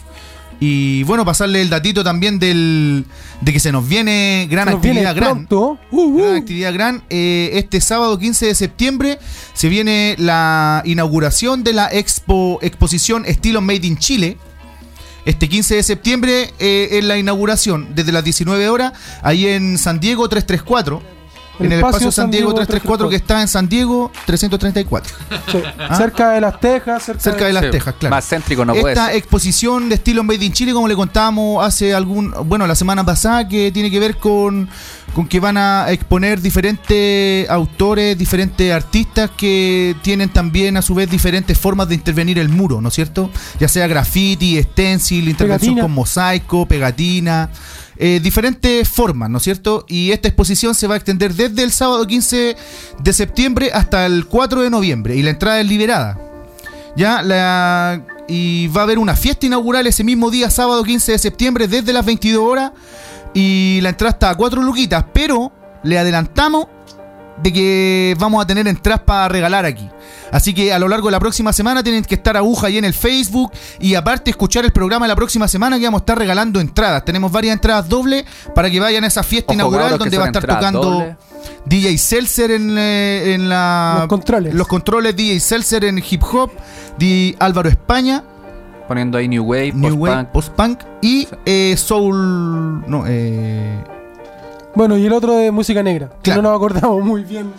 Speaker 1: Y bueno, pasarle el datito también del de que se nos viene gran
Speaker 9: Se nos
Speaker 1: actividad
Speaker 9: viene
Speaker 1: gran.
Speaker 9: pronto. Uh, uh.
Speaker 1: Gran actividad gran. Eh, este sábado quince de septiembre se viene la inauguración de la expo exposición Estilo Made in Chile. Este quince de septiembre eh, es la inauguración desde las diecinueve horas, ahí en San Diego trescientos treinta y cuatro. En el espacio San Diego trescientos treinta y cuatro, que está en San Diego trescientos treinta y cuatro.
Speaker 9: Sí. ¿Ah? Cerca de Las Tejas. Cerca,
Speaker 1: cerca de Las sí. Tejas, claro.
Speaker 2: Más céntrico no puede
Speaker 1: Esta
Speaker 2: ser.
Speaker 1: exposición de estilo Made in Chile, como le contábamos hace algún, bueno, la semana pasada, que tiene que ver con, con que van a exponer diferentes autores, diferentes artistas que tienen también a su vez diferentes formas de intervenir el muro, ¿no es cierto? Ya sea graffiti, stencil, intervención
Speaker 9: Pegatina.
Speaker 1: con mosaico, pegatina. Eh, diferentes formas, ¿no es cierto? Y esta exposición se va a extender desde el sábado quince de septiembre hasta el cuatro de noviembre y la entrada es liberada. Ya, la, y va a haber una fiesta inaugural ese mismo día, sábado quince de septiembre, desde las veintidós horas, y la entrada está a cuatro luquitas, pero le adelantamos de que vamos a tener entradas para regalar aquí. Así que a lo largo de la próxima semana tienen que estar aguja ahí en el Facebook y aparte escuchar el programa de la próxima semana, que vamos a estar regalando entradas. Tenemos varias entradas dobles para que vayan a esa fiesta
Speaker 2: Ojo,
Speaker 1: inaugural,
Speaker 2: cabros,
Speaker 1: donde
Speaker 2: que
Speaker 1: va a
Speaker 2: son
Speaker 1: estar
Speaker 2: entradas
Speaker 1: tocando
Speaker 2: dobles.
Speaker 1: D J Seltzer en, eh, en la,
Speaker 9: Los controles.
Speaker 1: los controles, D J Seltzer en hip hop, D Álvaro España,
Speaker 2: Poniendo ahí New Wave,
Speaker 1: New
Speaker 2: post-punk.
Speaker 1: Wave, post-punk y eh, Soul, no, eh,
Speaker 9: Bueno, y el otro de música negra. Que
Speaker 1: Claro.
Speaker 9: no nos acordamos muy bien.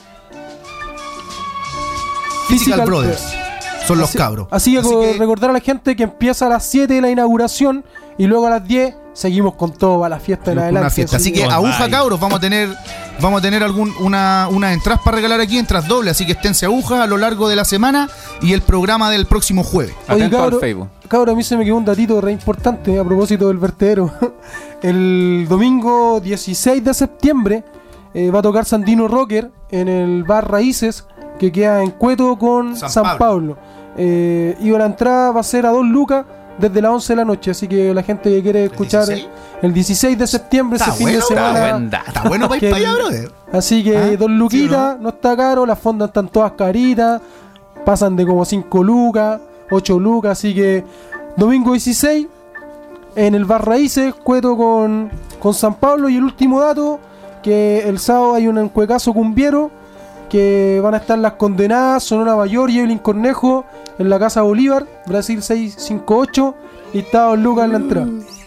Speaker 1: Physical,
Speaker 9: Physical
Speaker 1: Brothers. Son los
Speaker 9: Así-
Speaker 1: cabros.
Speaker 9: Así que,
Speaker 1: Así
Speaker 9: co-
Speaker 1: que-
Speaker 9: recordar a la gente que empieza a las siete la inauguración y luego a las diez seguimos con todo a la fiesta en
Speaker 1: Una
Speaker 9: adelante.
Speaker 1: fiesta. Así que aguja, cabros, vamos a tener vamos a tener algún una unas entradas para regalar aquí, entradas dobles, así que esténse aguja a lo largo de la semana y el programa del próximo jueves.
Speaker 9: Oye,
Speaker 2: Atento
Speaker 9: cabro,
Speaker 2: al Facebook.
Speaker 9: cabro, a mí se me quedó un datito re importante a propósito del vertedero. El domingo dieciséis de septiembre eh, va a tocar Sandino Rocker en el bar Raíces, que queda en Cueto con
Speaker 1: San
Speaker 9: San,
Speaker 1: Pablo.
Speaker 9: Pablo. Eh, y la entrada va a ser a dos lucas desde las once de la noche, así que la gente que quiere escuchar
Speaker 1: dieciséis?
Speaker 9: el dieciséis de septiembre, ese
Speaker 1: Está
Speaker 9: fin
Speaker 1: bueno,
Speaker 9: de semana.
Speaker 2: Está buen dato.
Speaker 1: Está bueno para ir
Speaker 9: que
Speaker 1: para allá,
Speaker 9: el-
Speaker 1: brother.
Speaker 9: Así que
Speaker 1: ¿Ah?
Speaker 9: dos
Speaker 1: ¿Sí
Speaker 9: luquitas,
Speaker 1: o
Speaker 9: no está caro, las fondas están todas caritas, pasan de como cinco lucas, ocho lucas, así que domingo dieciséis en el Bar Raíces, Cueto con, con San Pablo. Y el último dato, que el sábado hay un encuecazo cumbiero, que van a estar Las Condenadas, Sonora Mayor y Evelyn Cornejo en la Casa Bolívar, Brasil seiscientos cincuenta y ocho, y está dos lucas en la entrada.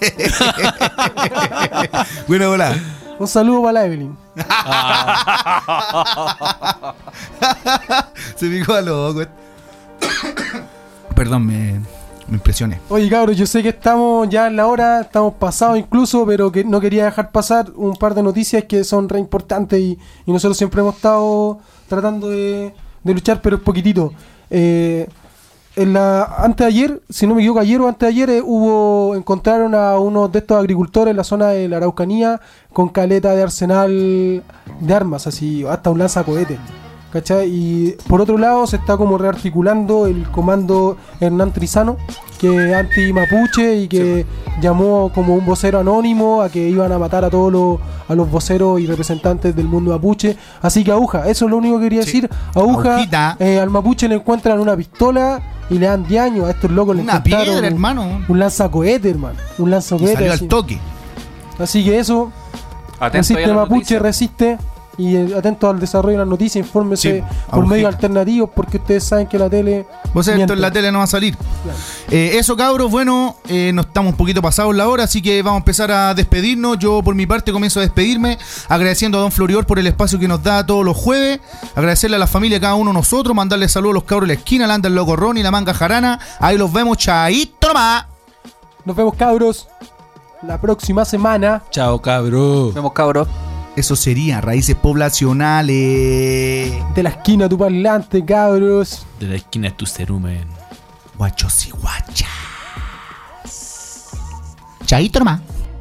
Speaker 1: Bueno, hola.
Speaker 9: Un saludo para la Evelyn.
Speaker 1: Se picó a loco. Perdón, me, me impresioné.
Speaker 9: Oye, cabros, yo sé que estamos ya en la hora, estamos pasados incluso, pero que no quería dejar pasar un par de noticias que son re importantes y, y nosotros siempre hemos estado tratando de, de luchar, pero es poquitito. Eh, en la, antes de ayer, si no me equivoco, ayer o antes de ayer eh, hubo, encontraron a unos de estos agricultores en la zona de la Araucanía con caleta de arsenal de armas, así, hasta un lanzacohete. ¿Cachai? Y por otro lado se está como rearticulando el comando Hernán Trizano, que es anti-mapuche y que llamó como un vocero anónimo a que iban a matar a todos los, a los voceros y representantes del mundo mapuche. Así que aguja, eso es lo único que quería
Speaker 1: Sí.
Speaker 9: decir. Aguja,
Speaker 1: Agujita.
Speaker 9: eh, al mapuche le encuentran una pistola y le dan diez años. A estos locos le
Speaker 1: Una
Speaker 9: encontraron
Speaker 1: piedra,
Speaker 9: un,
Speaker 1: hermano.
Speaker 9: un lanzacohete, hermano. Un
Speaker 1: Y
Speaker 9: lanzacohete.
Speaker 1: salió al
Speaker 9: así.
Speaker 1: toque.
Speaker 9: Así que eso,
Speaker 2: Atento ahí a
Speaker 9: resiste
Speaker 2: la
Speaker 9: mapuche,
Speaker 2: noticia.
Speaker 9: resiste. Y eh, atento al desarrollo de las noticias, infórmese
Speaker 1: Sí,
Speaker 9: por
Speaker 1: agujita.
Speaker 9: medios alternativos, porque ustedes saben que la tele.
Speaker 1: Vos sabés, esto
Speaker 9: miente.
Speaker 1: en la tele no va a salir.
Speaker 9: Claro.
Speaker 1: Eh, eso, cabros, bueno, eh, nos estamos un poquito pasados la hora, así que vamos a empezar a despedirnos. Yo, por mi parte, comienzo a despedirme, agradeciendo a Don Florior por el espacio que nos da todos los jueves, agradecerle a la familia, a cada uno de nosotros, mandarle saludos a los cabros de la esquina, la anda el loco Ron y la manga jarana. Ahí los vemos, chaito nomás.
Speaker 9: Nos vemos, cabros, la próxima semana.
Speaker 8: Chao, cabro.
Speaker 2: Vemos, cabros.
Speaker 1: Eso sería Raíces Poblacionales.
Speaker 9: De la esquina tu parlante, cabros.
Speaker 8: De la esquina es tu cerumen.
Speaker 1: Guachos y guachas. Chaito nomás.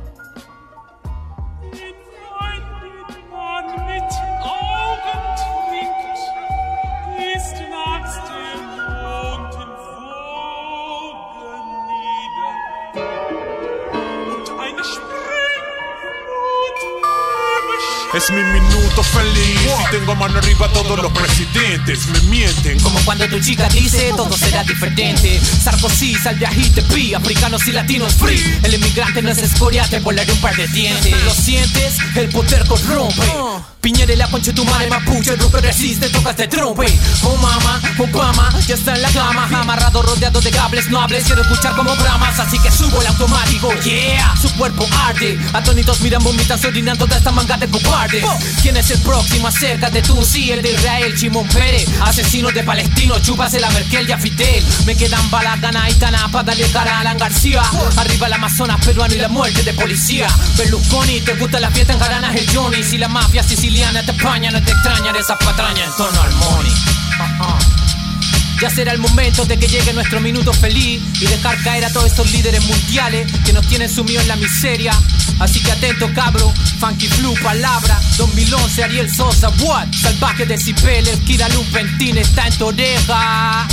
Speaker 3: Es mi minuto feliz y tengo mano arriba a todos los presidentes. Me mienten.
Speaker 17: Como cuando tu chica dice todo será diferente. Sarkozy, Salvajite, Pi, africanos y latinos free. El inmigrante no es escoria, te volaré un par de dientes. ¿Lo sientes? El poder corrompe. Piñera y la concha de tu madre mapuche, rompe, resiste, tocas de trompe. Oh mama, Obama, ya está en la cama, amarrado, rodeado de cables nobles. Quiero escuchar como bramas, así que subo el auto.
Speaker 5: automático. Yeah, su cuerpo arde. Atónitos miran, vomitan, se orinan toda esta manga de cobardes. ¿Quién es el próximo? Acércate tú, sí, el de Israel, Shimon Pérez. Asesino de palestinos, chúpase la Merkel y a Fidel. Me quedan balas, ganas y tanas para darle cara a Alan García. Arriba el Amazonas peruano y la muerte de policía. Berlusconi, te gusta la fiesta en Jaranas, el Johnny. Si la mafia siciliana te apaña, no te extrañan esas patrañas en tono armónico. Uh-uh. Ya será el momento de que llegue nuestro minuto feliz y dejar caer a todos estos líderes mundiales que nos tienen sumidos en la miseria. Así que atento, cabro. Funky Flu, palabra. dos mil once, Ariel Sosa, what? Salvaje de Cipel, el Kira Lupentín está en tu oreja.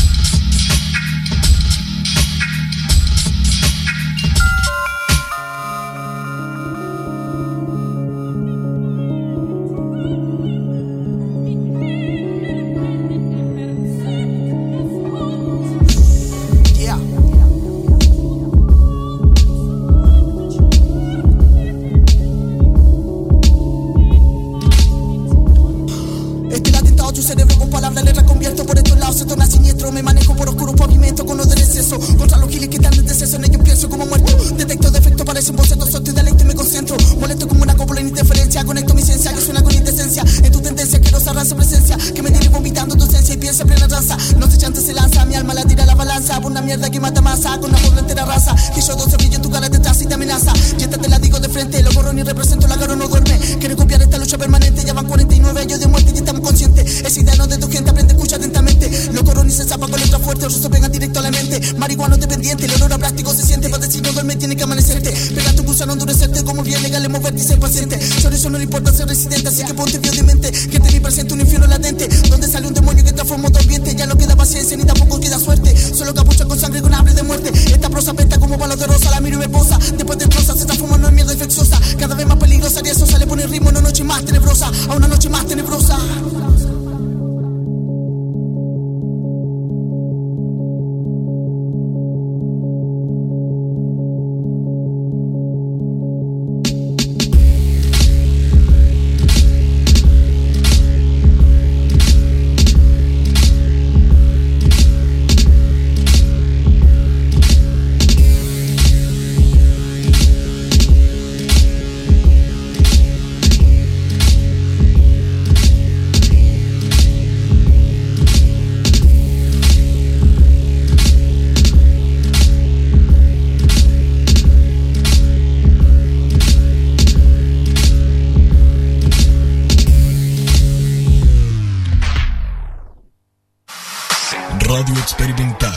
Speaker 6: Radio Experimental.